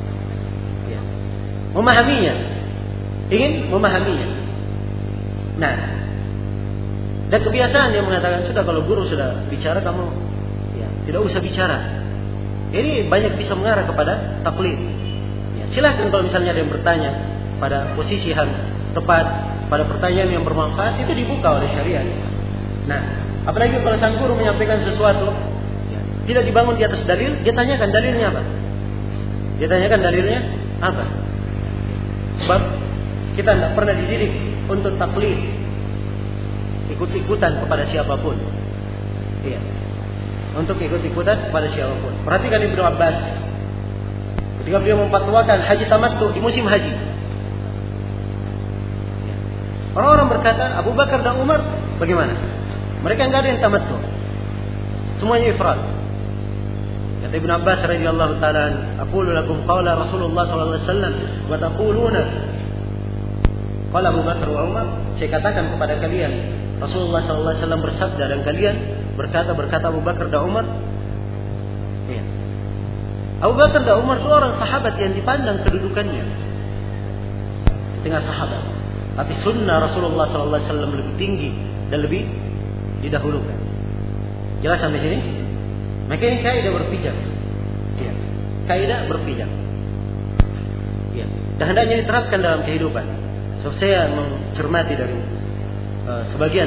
ingin memahaminya. Nah, dan kebiasaan yang mengatakan, sudah kalau guru sudah bicara, kamu tidak usah bicara. Ini banyak bisa mengarah kepada taklid. Silahkan kalau misalnya ada yang bertanya pada posisi yang tepat, pada pertanyaan yang bermanfaat, itu dibuka oleh syariat. Nah, apalagi kalau sang guru menyampaikan sesuatu tidak dibangun di atas dalil, dia tanyakan dalilnya apa? Sebab kita tidak pernah dididik untuk taklid, ikut-ikutan kepada siapapun. Untuk ikut-ikutan kepada siapapun. Perhatikan Ibnu Abbas ketika beliau memfatwakan haji tamattu di musim haji. Orang-orang berkata, Abu Bakar dan Umar bagaimana? Mereka enggak ada yang tamattu, semuanya ifrad. Kata Ibnu Abbas radhiyallahu taala, "Aqulu lakum qala Rasulullah sallallahu alaihi wasallam wa taquluna qala Abu Bakar wa Umar." Saya katakan kepada kalian, Rasulullah sallallahu alaihi wasallam bersabda dan kalian berkata Abu Bakar dan Umar. Ya. Abu Bakar dan Umar itu orang sahabat yang dipandang kedudukannya di tengah sahabat. Tapi sunnah Rasulullah sallallahu alaihi wasallam lebih tinggi dan lebih didahulukan. Jelas sampai sini? Maka ini kaidah berpijak. Ya. Kaidah berpijak. Ya. Dan hendaknya diterapkan dalam kehidupan. So, saya mencermati dari sebagian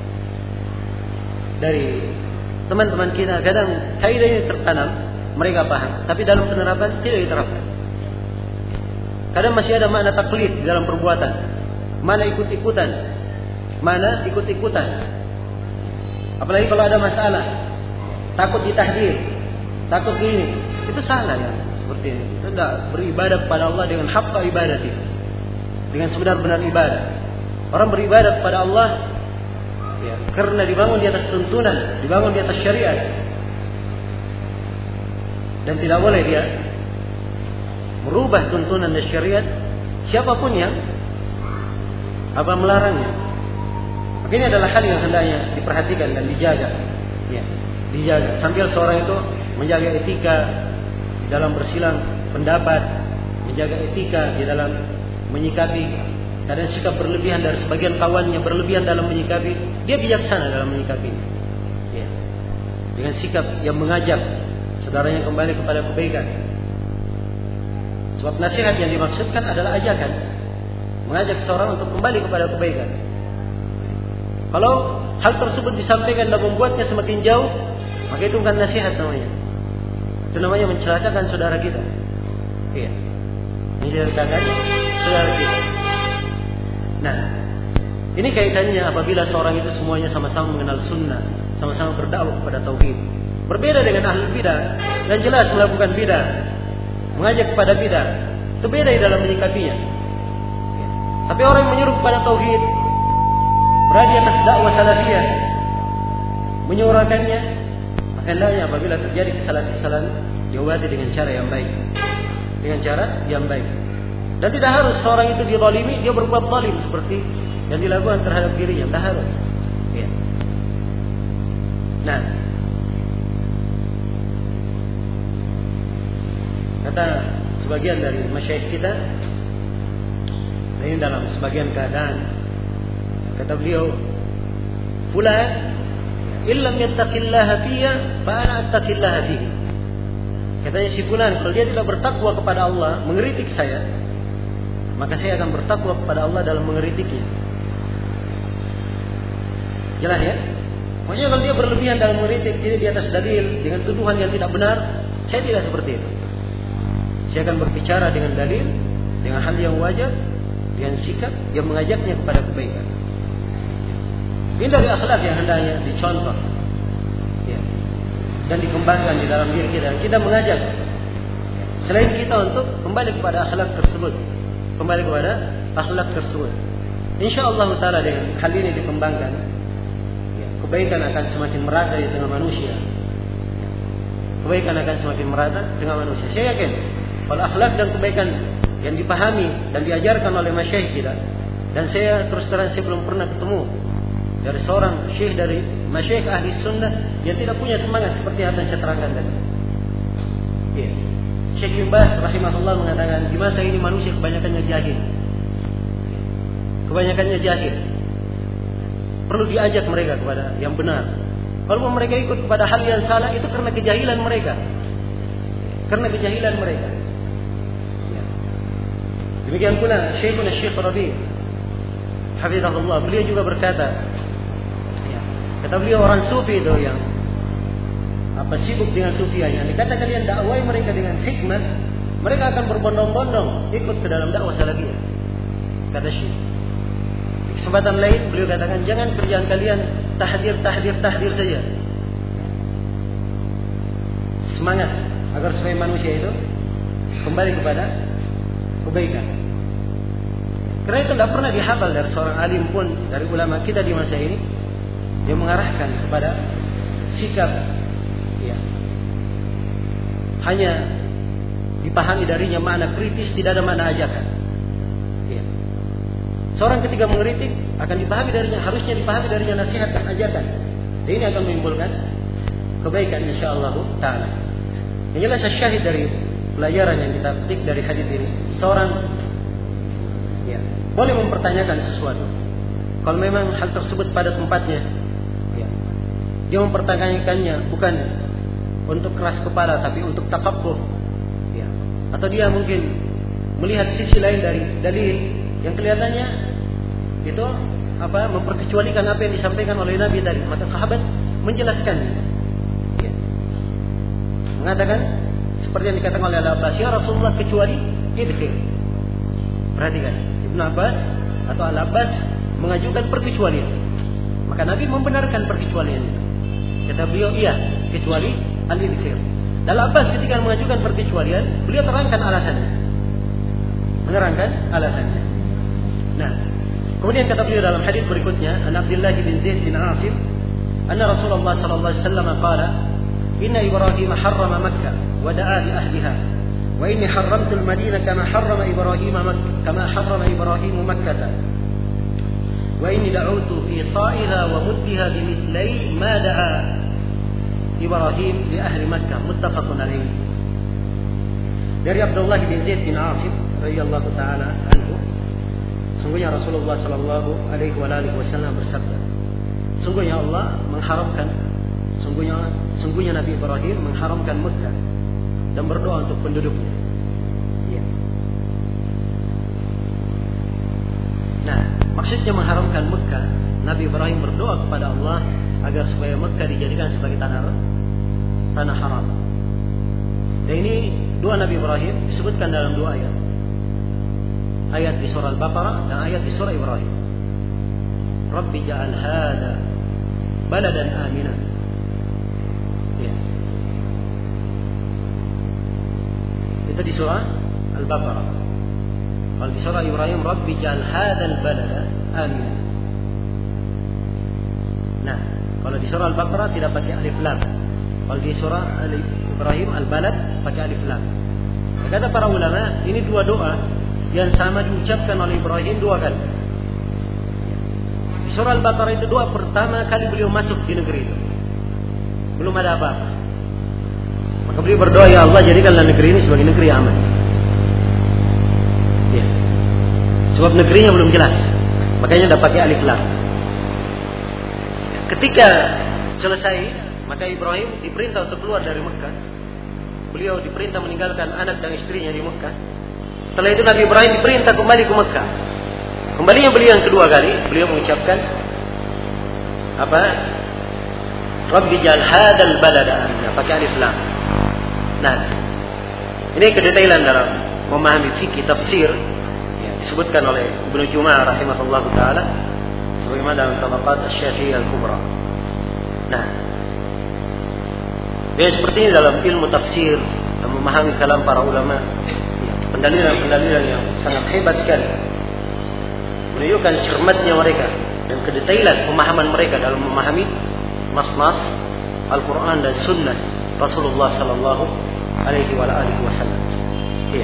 dari teman-teman kita, kadang kaidah ini tertanam, mereka paham, tapi dalam penerapan tidak diterapkan. Kadang masih ada makna taklid di dalam perbuatan, mana ikut-ikutan, mana ikut-ikutan. Apalagi kalau ada masalah, takut ditahdir, takut gini, itu salah ya. Seperti ini, kita tidak beribadah kepada Allah dengan haqqa ibadati, dengan sebenar-benar ibadah. Orang beribadah kepada Allah ya, karena dibangun di atas tuntunan, dibangun di atas syariat, dan tidak boleh dia merubah tuntunan dan syariat siapapun yang melarangnya. Maka ini adalah hal yang hendaknya diperhatikan dan dijaga. Ya, dijaga. Sambil seorang itu menjaga etika di dalam bersilang pendapat, menjaga etika di dalam menyikapi. Kadang sikap berlebihan dari sebagian kawannya, berlebihan dalam menyikapi, dia bijaksana dalam menyikapi. Ya. Dengan sikap yang mengajak saudaranya kembali kepada kebaikan. Sebab nasihat yang dimaksudkan adalah ajakan, mengajak seorang untuk kembali kepada kebaikan. Kalau hal tersebut disampaikan dan membuatnya semakin jauh, maka itu bukan nasihat namanya. Itu namanya mencelakakan saudara kita. Iya. Mencelakakan saudara kita. Nah, ini kaitannya apabila seorang itu semuanya sama-sama mengenal sunnah, sama-sama berdakwah kepada tauhid. Berbeda dengan ahli bidah yang jelas melakukan bidah, mengajak kepada bidah, itu beda di dalam menyikapinya. Ya. Tapi orang yang menyuruh kepada tauhid, berada di atas dakwah salafiyah, menyuarakannya, maka hendaknya apabila terjadi kesalahan-kesalahan diobati dengan cara yang baik, dengan cara yang baik. Dan tidak harus seorang itu dizalimi, dia berbuat zalim seperti yang dilakukan terhadap dirinya, tidak harus. Ya. Nah, kata sebagian dari masyayikh kita, ini dalam sebagian keadaan, kata beliau, fulan illam yattaqillaha fiyya fa ana attaqillaha fihi. Katanya si fulan, kalau dia tidak bertakwa kepada Allah, mengkritik saya, maka saya akan bertakwa kepada Allah dalam mengkritiknya. Jelas ya? Maksudnya kalau dia berlebihan dalam mengkritik, jadi di atas dalil dengan tuduhan yang tidak benar, saya tidak seperti itu. Saya akan berbicara dengan dalil, dengan hal yang wajar, dengan sikap yang mengajaknya kepada kebaikan. Ini dari akhlak yang hendaknya dicontoh, ya, dan dikembangkan di dalam diri kita. Kita mengajak selain kita untuk kembali kepada akhlak tersebut, kembali kepada akhlak tersebut. InsyaAllah ta'ala dengan hal ini dikembangkan, ya, kebaikan akan semakin merata di tengah manusia. Kebaikan akan semakin merata di tengah manusia. Saya yakin kalau akhlak dan kebaikan yang dipahami dan diajarkan oleh masyayikh kita, dan saya terus terang saya belum pernah ketemu dari seorang syekh dari masyayikh ahli sunnah yang tidak punya semangat seperti apa yang saya terangkan tadi. Ya. Syekh Ibn Baz rahimahullah mengatakan di masa ini manusia kebanyakannya jahil. Kebanyakannya jahil. Perlu diajak mereka kepada yang benar. Kalau mereka ikut kepada hal yang salah, itu karena kejahilan mereka. Karena kejahilan mereka. Ya. Demikian pula Syekhuna Syekh Rabi' hafizahullah, beliau juga berkata, ya, kata beliau orang sufi itu yang sibuk dengan sufianya. Dikata kalian dakwai mereka dengan hikmah, mereka akan berbondong-bondong ikut ke dalam dakwah salafiyah. Kata Syekh. Di kesempatan lain beliau katakan, jangan kerjaan kalian tahdir saja. Semangat agar supaya manusia itu kembali kepada kebaikan. Karena itu tidak pernah dihafal dari seorang alim pun, dari ulama kita di masa ini, yang mengarahkan kepada sikap, ya, hanya dipahami darinya makna kritis, tidak ada makna ajakan. Ya. Seorang ketika mengkritik akan dipahami darinya, harusnya dipahami darinya nasihat dan ajakan. Dan ini akan menimbulkan kebaikan insyaallah taala. Yang jelas syahid dari pelajaran yang kita petik dari hadis ini, seorang ya, boleh mempertanyakan sesuatu. Kalau memang hal tersebut pada tempatnya, ya, dia mempertanyakannya bukan untuk keras kepala, tapi untuk tafakkur. Ya. Atau dia mungkin melihat sisi lain dari dalil yang kelihatannya itu memperkecualikan apa yang disampaikan oleh Nabi tadi. Maka sahabat menjelaskannya. Ya. Mengatakan seperti yang dikatakan oleh Al-Abbas, ya Rasulullah, kecuali idkhil. Perhatikan, Ibnu Abbas atau Al-Abbas mengajukan perkecualian. Maka Nabi membenarkan perkecualian itu. Kata beliau, iya, kecuali al-idkhil. Dan Al-Abbas ketika mengajukan perkecualian, beliau terangkan alasannya. Menerangkan alasannya. Nah, kemudian kata beliau dalam hadis berikutnya, an Abdullah bin Zaid bin Asim, anna Rasulullah sallallahu alaihi wasallam qala, inna Ibrahim harrama Makkah wa da'a li ahliha, wa inni harramtu al-Madinah kama harrama Ibrahim Makkah, wa inni da'utu fi sa'iha wa muddiha bimithli ma da'a Ibrahim li ahli Makkah, muttafaqun alaih. Dari Abdullah bin Zaid bin Asim radhiyallahu taala anhu, sungguhnya Rasulullah sallallahu alaihi wasallam bersabda, sungguhnya Allah mengharamkan, sungguhnya Nabi Ibrahim mengharamkan Mekah dan berdoa untuk penduduknya. Ya. Nah, maksudnya mengharamkan Mekah, Nabi Ibrahim berdoa kepada Allah agar supaya Mekah dijadikan sebagai tanah haram. Dan ini doa Nabi Ibrahim disebutkan dalam dua ayat. Ayat di surah Al-Baqarah dan ayat di surah Ibrahim. Rabbi ja'al hada baladan amina. Ya. Itu di surah Al-Baqarah. Kalau di surah Ibrahim, Rabbi ja'al hadal balada amina. Nah, kalau di surah Al-Baqarah tidak pakai alif lam. Kalau di surah Ibrahim Al-Balad pakai alif lam. Kata para ulama, ini dua doa yang sama diucapkan oleh Ibrahim dua kali. Di surah Al-Baqarah itu doa pertama kali beliau masuk di negeri itu. Belum ada apa-apa. Maka beliau berdoa, ya Allah, jadikanlah negeri ini sebagai negeri aman. Ya. Sebab negerinya belum jelas. Makanya tidak pakai alif lam. Ketika selesai, maka Ibrahim diperintah untuk keluar dari Mekah. Beliau diperintah meninggalkan anak dan istrinya di Mekah. Setelah itu Nabi Ibrahim diperintah kembali ke Mekah. Kembalinya beliau yang kedua kali, beliau mengucapkan apa? Rabbi ja'al hadal balada, pakai alif lam. Nah, ini kedetailan dalam memahami fikih tafsir ya, disebutkan oleh Ibnu Jum'ah rahimahullahu taala sebagaimana dalam Tabaqat Asy-Syafi'iyah Al-Kubra. Nah, ya seperti ini dalam ilmu tafsir dan memahami kalam para ulama, ya, pendalilan-pendalilan yang sangat hebat sekali, menunjukkan cermatnya mereka dan kedetailan pemahaman mereka dalam memahami nas-nas Al-Quran dan Sunnah Rasulullah Sallallahu Alaihi Wasallam. Iya.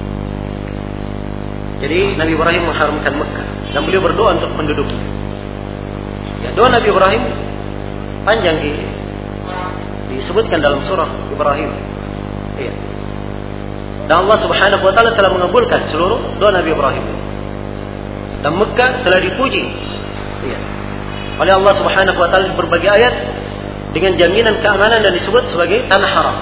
Jadi Nabi Ibrahim mengharamkan Mekah dan beliau berdoa untuk penduduknya. Ya, doa Nabi Ibrahim panjang disebutkan dalam surah Ibrahim. Iya. Dan Allah Subhanahu wa taala telah mengabulkan seluruh doa Nabi Ibrahim. Dan Mekah telah dipuji. Iya. Oleh Allah Subhanahu wa taala di berbagai ayat dengan jaminan keamanan dan disebut sebagai tanah haram.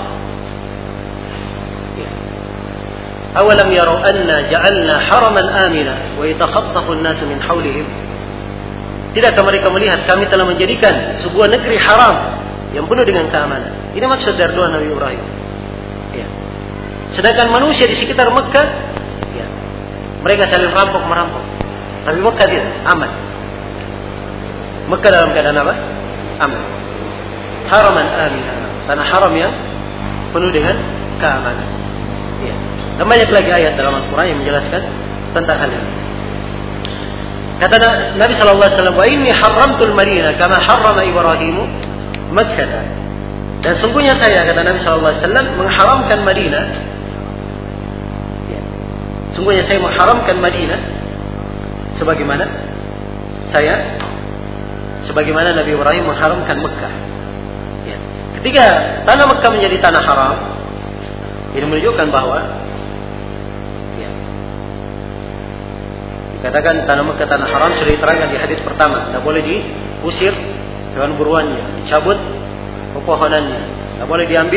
Ya. Awalam yarau anna ja'alna haraman amina wa yatakhattafu an-nasu min hawlihim. Tidakkah mereka melihat kami telah menjadikan sebuah negeri haram yang penuh dengan keamanan. Ini maksud dari doa Nabi Ibrahim. Ya. Sedangkan manusia di sekitar Mekah, ya, mereka saling merampok. Tapi Mekah tidak, aman. Mekah dalam keadaan apa? Aman. Haraman aminah, tanah haram yang penuh dengan keamanan. Ya. Dan banyak lagi ayat dalam Al-Quran yang menjelaskan tentang hal ini. Kata Nabi Sallallahu Alaihi Wasallam, wa inni haramtul Madinah kama harrama Ibrahimu Makkah. Dan sungguhnya saya, kata Nabi SAW, mengharamkan Madinah. Ya. Sungguhnya saya mengharamkan Madinah sebagaimana Nabi Ibrahim mengharamkan Mekah. Ya. Ketika tanah Mekah menjadi tanah haram, ini menunjukkan bahwa dikatakan tanah Mekah tanah haram sudah diterangkan di hadis pertama. Tidak boleh diusir hewan buruannya, dicabut pepohonannya, tidak boleh diambil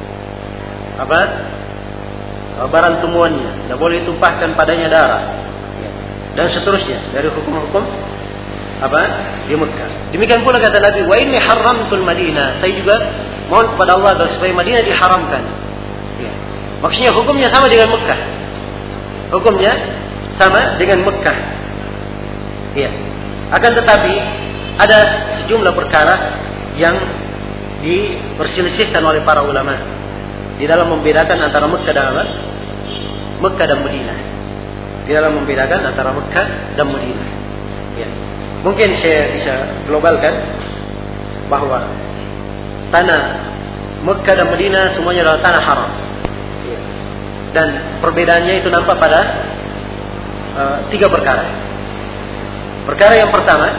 barang tumbuhannya, tidak boleh ditumpahkan padanya darah, dan seterusnya dari hukum-hukum di Mekah. Demikian pula kata Nabi, wa inni haramtul Madinah. Saya juga mohon kepada Allah agar supaya Madinah diharamkan. Ya. Maksudnya hukumnya sama dengan Mekah. Hukumnya sama dengan Mekah. Ya. Akan tetapi ada sejumlah perkara yang diperselisihkan oleh para ulama di dalam membedakan antara Mekah dan Madinah. Di dalam membedakan antara Mekah dan Madinah. Ya. Mungkin saya bisa globalkan bahwa tanah Mekah dan Madinah semuanya adalah tanah haram. Ya. Dan perbedaannya itu nampak pada 3 perkara. Perkara yang pertama,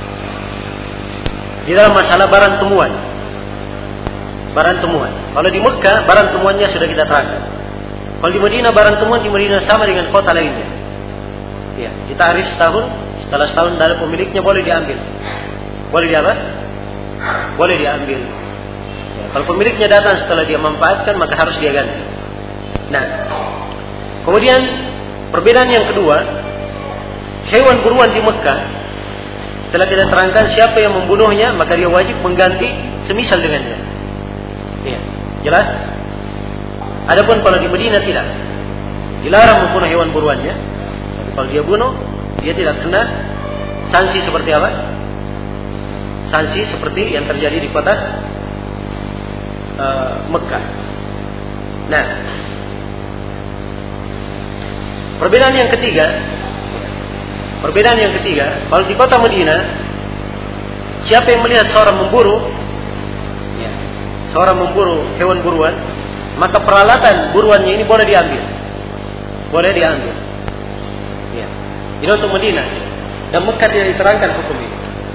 di dalam masalah barang temuan. Barang temuan. Kalau di Mekah, barang temuannya sudah kita terangkan. Kalau di Madinah, barang temuan di Madinah sama dengan kota lainnya. Ya, kita harus setahun. Setelah setahun dari pemiliknya boleh diambil. Boleh Boleh diambil. Ya, kalau pemiliknya datang setelah dia manfaatkan, maka harus dia ganti. Nah, kemudian perbedaan yang kedua, hewan buruan di Mekah telah kita terangkan siapa yang membunuhnya, maka dia wajib mengganti semisal dengannya. Ya, jelas? Adapun kalau di Madinah tidak. Dilarang membunuh hewan buruannya. Tapi kalau dia bunuh, dia tidak kena sanksi seperti apa? Sanksi seperti yang terjadi di kota Mekah. Nah, perbedaan yang ketiga, kalau di kota Madinah, siapa yang melihat seorang memburu hewan buruan, maka peralatan buruannya ini boleh diambil. Ya. Ini untuk Madinah. Dan Mekah tidak diterangkan hukum ini.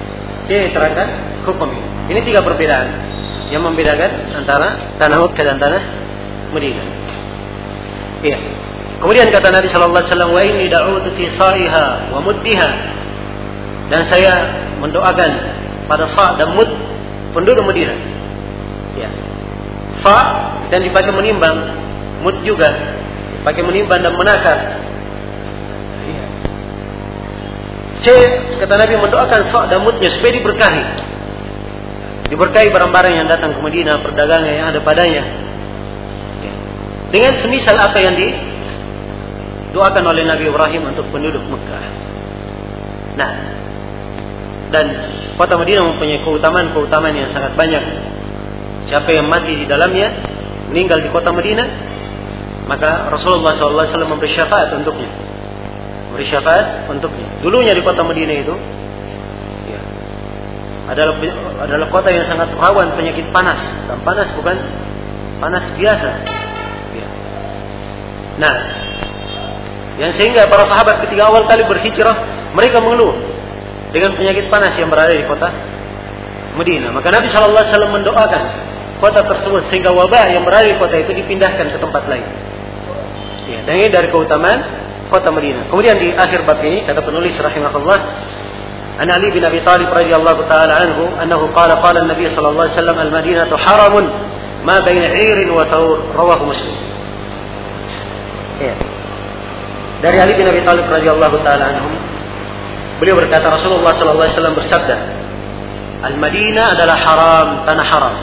Ini 3 perbedaan yang membedakan antara tanah Mekah dan tanah Madinah. Iya. Kemudian kata Nabi sallallahu alaihi wasallam, wa inni da'utu fi sa'iha wa muddiha. Dan saya mendoakan pada sa' dan mud penduduk Madinah. Ya. Sa' dan dipakai menimbang, mud juga dipakai menimbang dan menakar. Ya. Saya kata Nabi mendoakan sa' dan mudnya supaya diberkahi. Diberkahi barang-barang yang datang ke Madinah, perdagangan yang ada padanya. Ya. Dengan semisal apa yang doakan oleh Nabi Ibrahim untuk penduduk Mekah. Nah, dan kota Madinah mempunyai keutamaan yang sangat banyak. Siapa yang mati di dalamnya, meninggal di kota Madinah, maka Rasulullah SAW memberi syafaat untuknya. Dulunya di kota Madinah itu, ya, adalah kota yang sangat rawan penyakit panas. Dan panas bukan panas biasa. Ya. Nah, yang sehingga para sahabat ketika awal kali berhijrah, mereka mengeluh dengan penyakit panas yang berada di kota Madinah. Maka Nabi SAW mendoakan kota tersebut sehingga wabah yang berada di kota itu dipindahkan ke tempat lain. Ya, dan ini dari keutamaan kota Madinah. Kemudian di akhir bab ini kata penulis rahimahullah, An Ali bin Abi Thalib radhiyallahu taala anhu, annahu qala an-nabiy sallallahu alaihi wasallam al-Madinatu haramun ma baina 'irin wa thawr, rawahu Muslim. Ya. Dari Ali bin Abi Thalib radhiyallahu taala anhu, beliau berkata Rasulullah sallallahu alaihi wasallam bersabda, Al-Madinah adalah haram, tanah haram.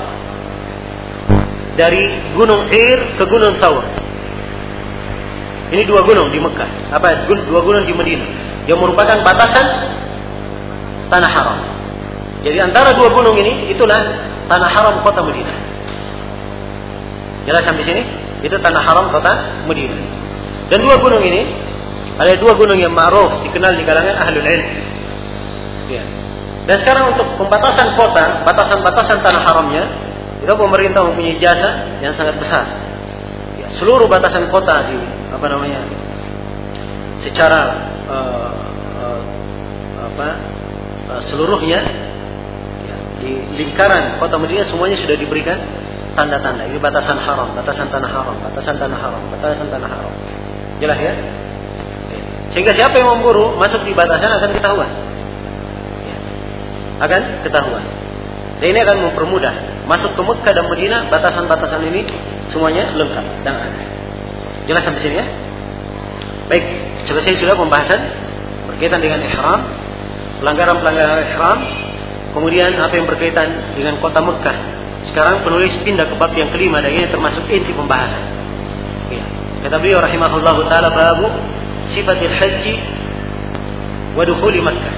Dari gunung Ir ke gunung Thawr. Ini 2 gunung di Mekah. 2 gunung di Madinah yang merupakan batasan tanah haram. Jadi antara 2 gunung ini itulah tanah haram kota Madinah. Jelas sampai sini? Itu tanah haram kota Madinah. Dan 2 gunung ini ada 2 gunung yang ma'ruf, dikenal di kalangan ahlul ilm. Ya. Dan sekarang untuk pembatasan kota, batasan-batasan tanah haramnya, Itu pemerintah mempunyai jasa yang sangat besar. Ya, seluruh batasan kota di secara seluruhnya ya, di lingkaran kota Madinah semuanya sudah diberikan tanda-tanda. Ini batasan haram, batasan tanah haram, batasan tanah haram, batasan tanah haram. Jelas ya? Sehingga siapa yang memburu masuk di batasan akan ketahuan. Ya, akan ketahuan. Dan ini akan mempermudah masuk ke Mekah dan Madinah. Batasan-batasan ini semuanya lengkap dan ada. Jelas sampai sini ya? Baik, selesai sudah pembahasan berkaitan dengan ihram, pelanggaran-pelanggaran ihram, kemudian apa yang berkaitan dengan kota Mekah. Sekarang penulis pindah ke bab yang kelima dan ini termasuk inti pembahasan. Ya. Kata beliau rahimahullahu taala babu sifatil haji wa dukhuli Makkah.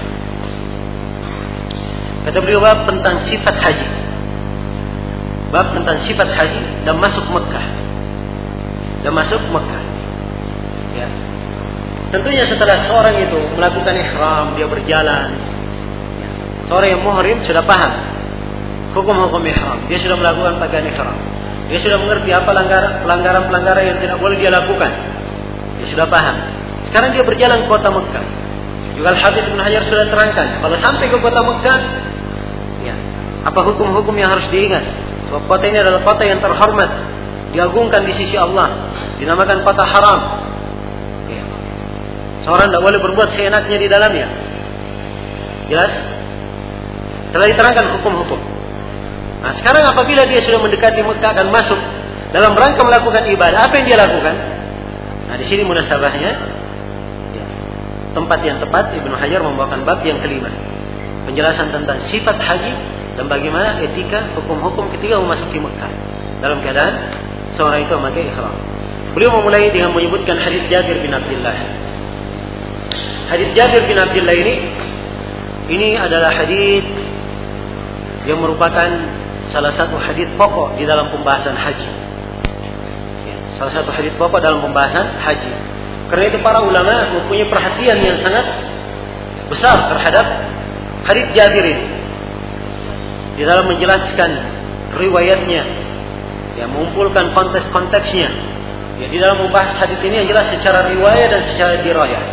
Kata beliau bab tentang sifat haji. Bab tentang sifat haji dan masuk Mekah. Dan masuk Mekah. Ya. Tentunya setelah seorang itu melakukan ihram, dia berjalan. Ya. Seorang yang muhrim sudah paham hukum-hukum ihram. Dia sudah melakukan pakaian ihram. Dia sudah mengerti apa pelanggaran-pelanggaran yang tidak boleh dia lakukan. Dia sudah paham. Sekarang dia berjalan ke kota Mekah. Juga Al-Hafidz Ibnu Hajar sudah terangkan. Kalau sampai ke kota Mekah, ya, apa hukum-hukum yang harus diingat? Sebab kota ini adalah kota yang terhormat, diagungkan di sisi Allah, dinamakan kota haram. Ya. Seorang tidak boleh berbuat seenaknya di dalamnya. Jelas? Telah diterangkan hukum-hukum. Nah, sekarang apabila dia sudah mendekati Mekah dan masuk dalam rangka melakukan ibadah, apa yang dia lakukan? Nah, di sini munasabahnya, ya, tempat yang tepat Ibnu Hajar membawakan bab yang kelima, penjelasan tentang sifat haji dan bagaimana etika hukum-hukum ketika memasuki Mekah dalam keadaan seorang itu memakai ihram. Beliau memulai dengan menyebutkan hadis Jabir bin Abdullah. Hadis Jabir bin Abdullah ini adalah hadis yang merupakan salah satu hadis pokok di dalam pembahasan haji. Ya, salah satu hadis pokok dalam pembahasan haji. Karena itu para ulama mempunyai perhatian yang sangat besar terhadap hadis Jabir ini. Di dalam menjelaskan riwayatnya, ya, mengumpulkan konteks-konteksnya. Ya, di dalam membahas hadis ini yang jelas secara riwayat dan secara dirayah.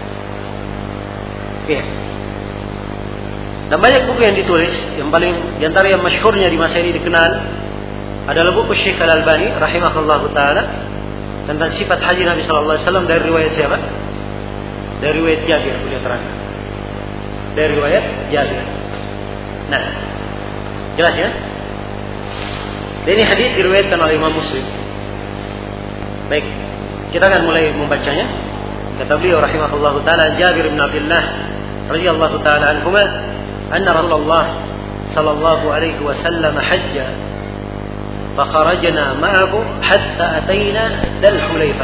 Ya. Dan banyak buku yang ditulis, yang paling diantara yang masyhurnya di masa ini dikenal adalah buku Syekh Al-Albani rahimahullahu taala tentang sifat haji Nabi sallallahu alaihi wasallam dari riwayat siapa? Dari riwayat Jabir, beliau terangkan. Dari riwayat Jabir. Nah, jelas ya? Dan ini hadis diriwayatkan oleh Imam Muslim. Baik, kita akan mulai membacanya. Kata beliau rahimahullahu taala, Jabir bin Abdullah radhiyallahu taala anhuma أن رسول الله صلى الله عليه وسلم حج فخرجنا معه حتى أتينا ذا الحليفة.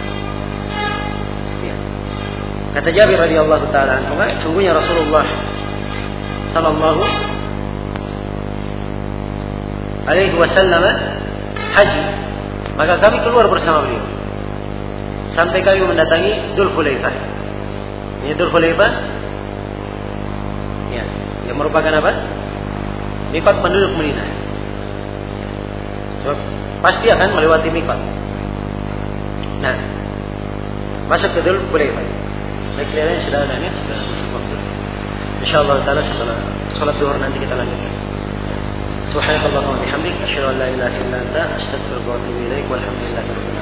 Kata Jabir radhiyallahu taala anhu, sungguhnya Rasulullah sallallahu alaihi wasallam haji, maka kami keluar bersama beliau sampai kami mendatangi Dzul Hulaifah. Ini Dzul Hulaifah, ya, yang merupakan apa? Miqat penduduk Madinah. So, pasti akan melewati miqat. Nah, masuk ke Dzul Hulaifah. Baik, kalian sudah ada nih, sudah masuk waktu. Insyaallah taala setelah salat zuhur nanti kita lanjutkan. Subhanakallahumma wa bihamdik, asyhadu an la ilaha illa anta, astaghfiruka wa atubu ilaik. Walhamdulillahirabbil alamin.